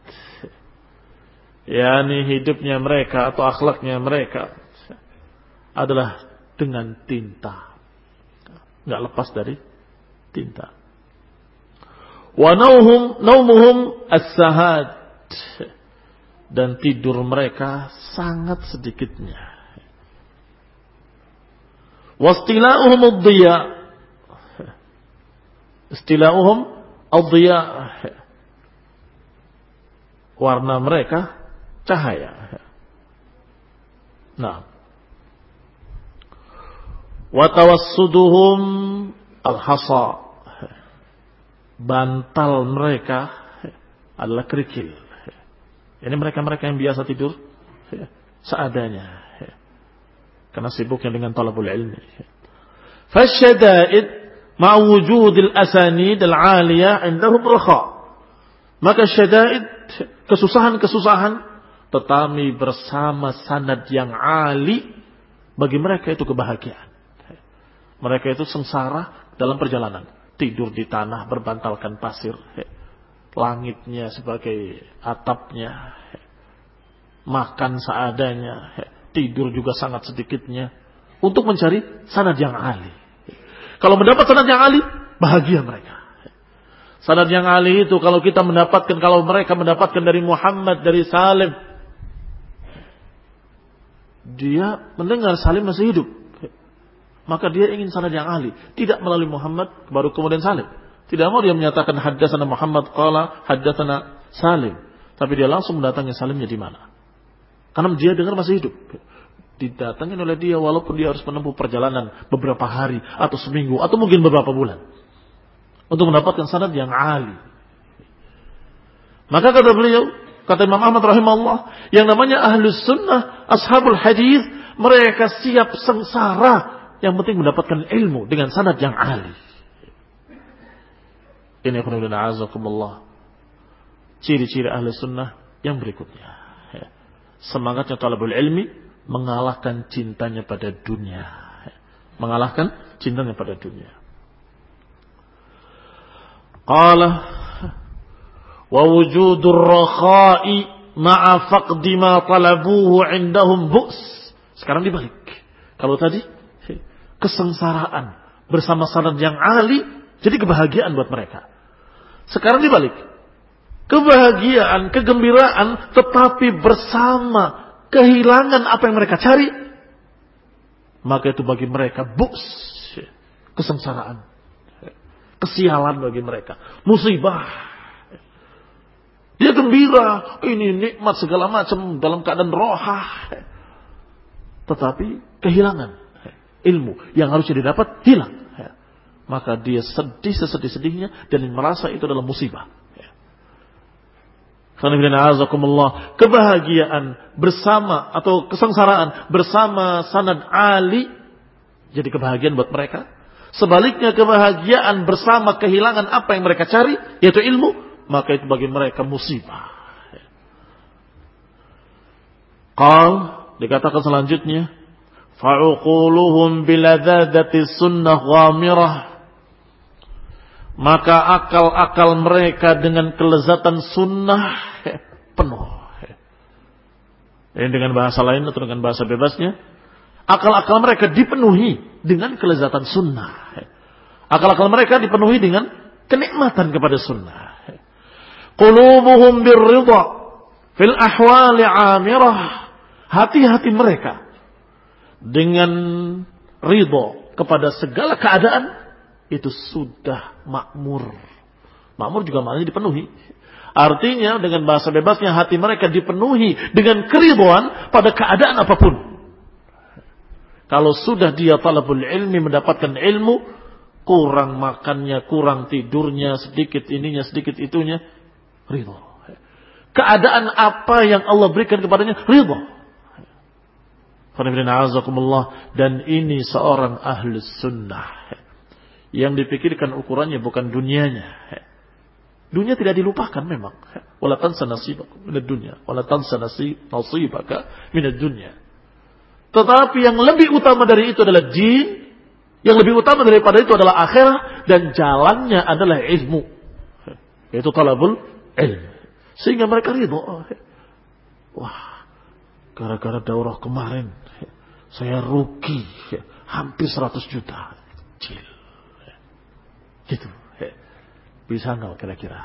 yakni hidupnya mereka atau akhlaknya mereka adalah dengan tinta, enggak lepas dari tinta. Wa naumuhum as-sahad, dan tidur mereka sangat sedikitnya. Wastila'uhum ad-dhiya. Istila'uhum ad-dhiya. Warna mereka cahaya. Nah. Wa tawassuduhum al-hasa. Bantal mereka adalah kerikil. Ini mereka-mereka yang biasa tidur seadanya. Karena sibuknya dengan talabul ilmi. Fasyada'id ma'wujudil asanid al-aliyah indahum rakha. Maka syada'id, kesusahan-kesusahan, tetapi bersama sanad yang ali, bagi mereka itu kebahagiaan. Mereka itu sengsara dalam perjalanan. Tidur di tanah berbantalkan pasir. Langitnya sebagai atapnya. Makan seadanya. Tidur juga sangat sedikitnya. Untuk mencari sanad yang ali. Kalau mendapat sanad yang ali, bahagia mereka. Sanad yang ali itu kalau kita mendapatkan, kalau mereka mendapatkan dari Muhammad, dari Salim, dia mendengar Salim masih hidup. Maka dia ingin sanad yang ahli. Tidak melalui Muhammad, baru kemudian Salim. Tidak mau dia menyatakan haddatsana Muhammad qala haddatsana Salim. Tapi dia langsung mendatangi Salimnya di mana. Karena dia dengar masih hidup. Didatangin oleh dia walaupun dia harus menempuh perjalanan beberapa hari, atau seminggu, atau mungkin beberapa bulan. Untuk mendapatkan sanad yang ahli. Maka kata beliau, kata Imam Ahmad rahimahullah, yang namanya ahlus sunnah, ashabul hadis, mereka siap sengsara. Yang penting mendapatkan ilmu dengan sanad yang ahli. Ini khonibina azakumullah. Ciri-ciri ahli sunnah yang berikutnya. Semangatnya talabul ilmi mengalahkan cintanya pada dunia. Mengalahkan cintanya pada dunia. Qala wa wujudur rakha'i ma'a faqdi ma talabuhu indahum bu's. Sekarang dibalik. Kalau tadi kesengsaraan bersama sanad yang ahli jadi kebahagiaan buat mereka. Sekarang dibalik. Kebahagiaan, kegembiraan tetapi bersama kehilangan apa yang mereka cari, maka itu bagi mereka bu's, kesengsaraan, kesialan bagi mereka, musibah. Dia gembira, ini nikmat segala macam dalam keadaan rohah, tetapi kehilangan ilmu yang harusnya didapat hilang. Maka dia sedih sesedih-sedihnya dan merasa itu adalah musibah. Kebahagiaan bersama atau kesengsaraan bersama sanad ali jadi kebahagiaan buat mereka. Sebaliknya kebahagiaan bersama kehilangan apa yang mereka cari, yaitu ilmu, maka itu bagi mereka musibah. Qal, dikatakan selanjutnya, fa'uquluhum biladzadati sunnah ghamirah. Maka akal-akal mereka dengan kelezatan sunnah penuh. Ini dengan bahasa lain atau dengan bahasa bebasnya, akal-akal mereka dipenuhi dengan kelezatan sunnah. Akal-akal mereka dipenuhi dengan kenikmatan kepada sunnah. Qulubuhum birridha fil ahwali amirah. Hati-hati mereka dengan ridha kepada segala keadaan itu sudah makmur. Makmur juga maknanya dipenuhi. Artinya dengan bahasa bebasnya hati mereka dipenuhi dengan keridhaan pada keadaan apapun. Kalau sudah dia talabul ilmi, mendapatkan ilmu, kurang makannya, kurang tidurnya, sedikit ininya, sedikit itunya, ridha. Keadaan apa yang Allah berikan kepadanya, ridha. Dan ini seorang ahlus sunnah. Yang dipikirkan ukurannya bukan dunianya. Dunia tidak dilupakan memang. Wala tansa nasibaka minad dunya, wala tansa nasibaka minad dunya. Tetapi yang lebih utama dari itu adalah din, yang lebih utama daripada itu adalah akhirah, dan jalannya adalah ilmu. Yaitu talabul ilm. Sehingga mereka ridha. Wah, gara-gara daurah kemarin saya rugi hampir 100 juta. Cil. Gitu. Bisa enggak kira-kira?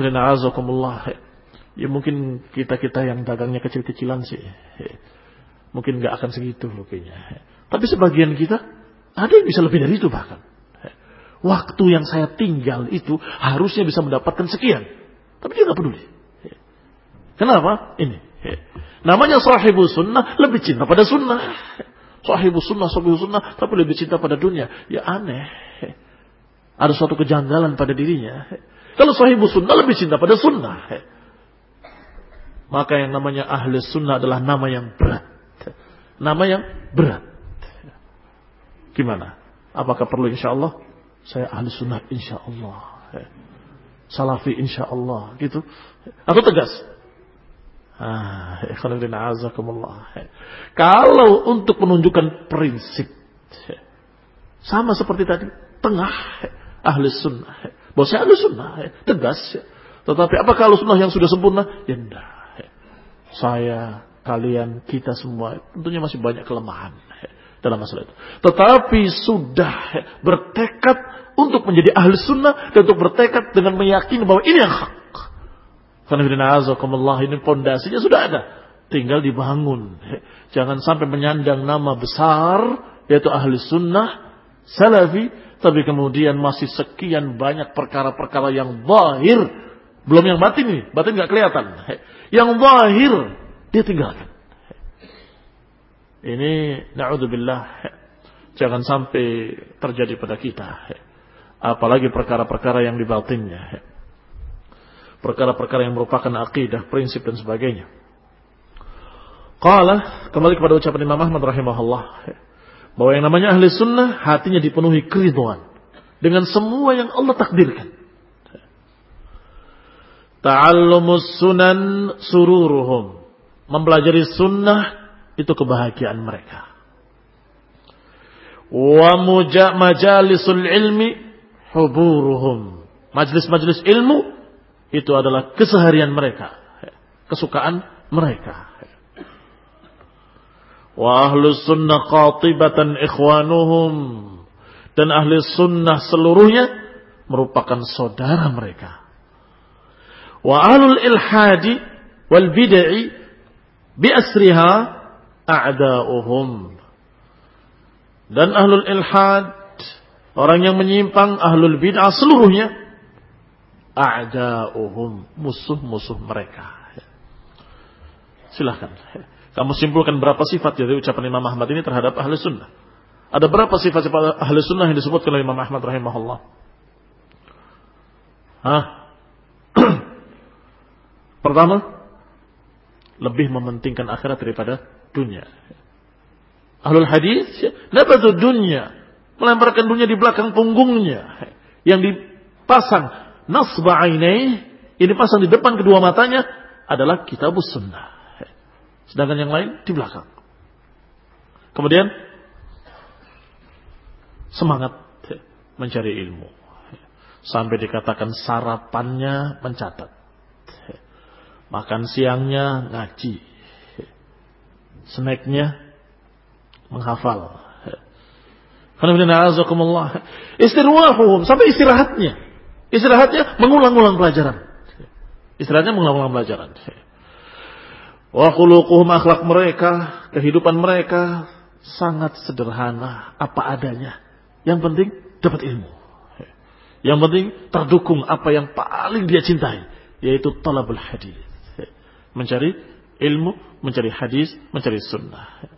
Ya mungkin kita-kita yang dagangnya kecil-kecilan sih. mungkin nggak akan segitu ruginya. Tapi sebagian kita ada yang bisa lebih dari itu bahkan. Waktu yang saya tinggal itu harusnya bisa mendapatkan sekian, tapi dia nggak peduli. Kenapa? Ini namanya sahibu sunnah, lebih cinta pada sunnah. Sahibu sunnah, tapi lebih cinta pada dunia. Ya aneh. Ada suatu kejanggalan pada dirinya. Kalau sahibu sunnah lebih cinta pada sunnah, maka yang namanya ahli sunnah adalah nama yang berat. Nama yang berat. Gimana? Apakah perlu insyaAllah? Saya ahli sunnah insyaAllah. Salafi insyaAllah. Gitu. Atau tegas? Kalau untuk menunjukkan prinsip, sama seperti tadi, tengah, ahli sunnah. Bahwa saya ahli sunnah, tegas. Tetapi apakah ahli sunnah yang sudah sempurna? Ya enggak. Saya, kalian, kita semua tentunya masih banyak kelemahan dalam masalah itu. Tetapi sudah bertekad untuk menjadi ahli sunnah dan untuk bertekad dengan meyakini bahwa ini yang hak. Karena ini pondasinya sudah ada, tinggal dibangun. Jangan sampai menyandang nama besar yaitu ahli sunnah, salafi, tapi kemudian masih sekian banyak perkara-perkara yang zahir, belum yang batin nih, batin nggak kelihatan. Yang zahir dia tinggalkan. Ini na'udzubillah, jangan sampai terjadi pada kita. Apalagi perkara-perkara yang di batinnya. Perkara-perkara yang merupakan akidah, prinsip dan sebagainya. Qala, kembali kepada ucapan Imam Ahmad rahimahullah, bahwa yang namanya ahli sunnah hatinya dipenuhi keridhaan dengan semua yang Allah takdirkan. Ta'allumus sunan sururuhum, mempelajari sunnah itu kebahagiaan mereka. Wa majalisul ilmi huburuhum, majlis-majlis ilmu itu adalah keseharian mereka, kesukaan mereka. Wa ahlus sunnah qatibatan ikhwanuhum, dan ahli sunnah seluruhnya merupakan saudara mereka. Wa ahlul ilhadi wal bid'i bi asriha a'da'uhum, dan ahlul ilhad, orang yang menyimpang, ahlul bid'ah seluruhnya a'da'uhum, musuh-musuh mereka. Silahkan kamu simpulkan berapa sifat dari ucapan Imam Ahmad ini terhadap ahli sunnah. Ada berapa sifat-sifat ahli sunnah yang disebutkan oleh Imam Ahmad rahimahullah? Pertama, lebih mementingkan akhirat daripada dunia. Ahlul hadis nabadhu dunya, melemparkan dunia di belakang punggungnya. Yang dipasang nasba ainai, ini pasang di depan kedua matanya adalah kitabus sunnah. Sedangkan yang lain di belakang. Kemudian semangat mencari ilmu. Sampai dikatakan sarapannya mencatat. Makan siangnya ngaji. Snacknya menghafal. Istirwahuhum, sampai istirahatnya. Istirahatnya mengulang-ulang pelajaran. Wa khuluquhum, akhlak mereka, kehidupan mereka sangat sederhana, apa adanya. Yang penting dapat ilmu. Yang penting terdukung apa yang paling dia cintai, yaitu talabul hadis. Mencari ilmu, mencari hadis, mencari sunnah.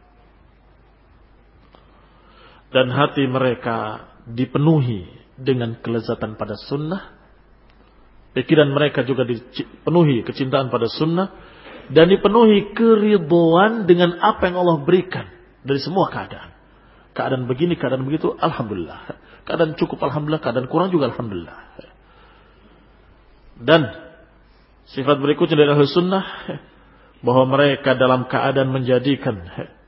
Dan hati mereka dipenuhi dengan kelezatan pada sunnah. Pikiran mereka juga dipenuhi kecintaan pada sunnah. Dan dipenuhi keridhaan dengan apa yang Allah berikan dari semua keadaan. Keadaan begini, keadaan begitu, alhamdulillah. Keadaan cukup, alhamdulillah. Keadaan kurang juga, alhamdulillah. Dan sifat berikutnya dari ahli sunnah, bahwa mereka dalam keadaan menjadikan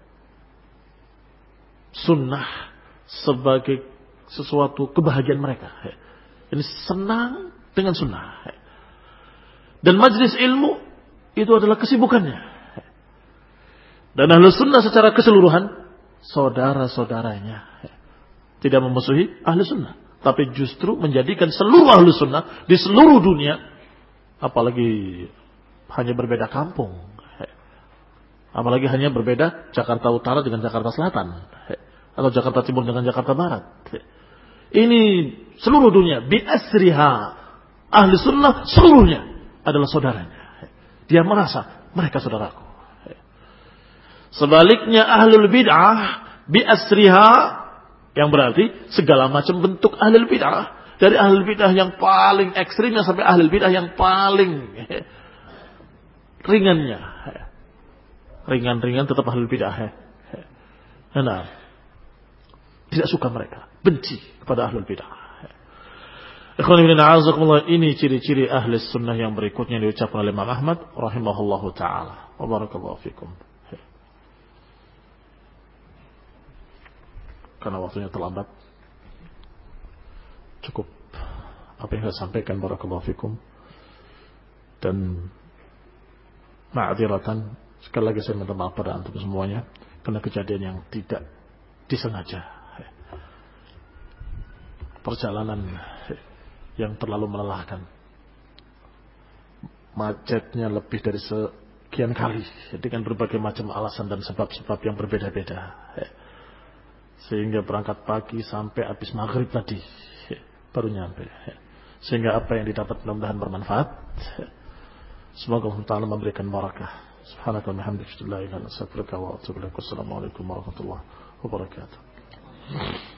sunnah sebagai sesuatu kebahagiaan mereka. Ini senang dengan sunnah. Dan majlis ilmu itu adalah kesibukannya. Dan ahli sunnah secara keseluruhan saudara-saudaranya, tidak memusuhi ahli sunnah, tapi justru menjadikan seluruh ahli sunnah di seluruh dunia, apalagi hanya berbeda kampung, Apalagi hanya berbeda Jakarta Utara dengan Jakarta Selatan, atau Jakarta Timur dengan Jakarta Barat. Ini seluruh dunia, bi asriha. Ahli sunnah seluruhnya adalah saudaranya. Dia merasa mereka saudaraku. Sebaliknya ahlul bid'ah bi asriha, yang berarti segala macam bentuk ahlul bid'ah. Dari ahlul bid'ah yang paling ekstrimnya sampai ahlul bid'ah yang paling ringannya. Ringan-ringan tetap ahlul bid'ah. Nah, tidak suka mereka, benci kepada ahlul bid'ah. Ini ciri-ciri ahli sunnah yang berikutnya diucapkan oleh Imam Ahmad rahimahullahu ta'ala. Wa barakallahu fikum. Karena waktunya terlambat, cukup apa yang saya sampaikan, barakallahu fikum. Dan ma'adziratan, sekali lagi saya minta maaf pada antum semuanya karena kejadian yang tidak disengaja, perjalanan yang terlalu melelahkan, macetnya lebih dari sekian kali dengan berbagai macam alasan dan sebab-sebab yang berbeda-beda, sehingga berangkat pagi sampai habis maghrib tadi baru nyampe, sehingga apa yang didapat mudah-mudahan bermanfaat. Semoga Allah Ta'ala memberikan barakah. Subhanaka wa bihamdika, la ilaha illa anta, astaghfiruka wa atubu ilaik. Wassalamualaikum warahmatullahi wabarakatuh.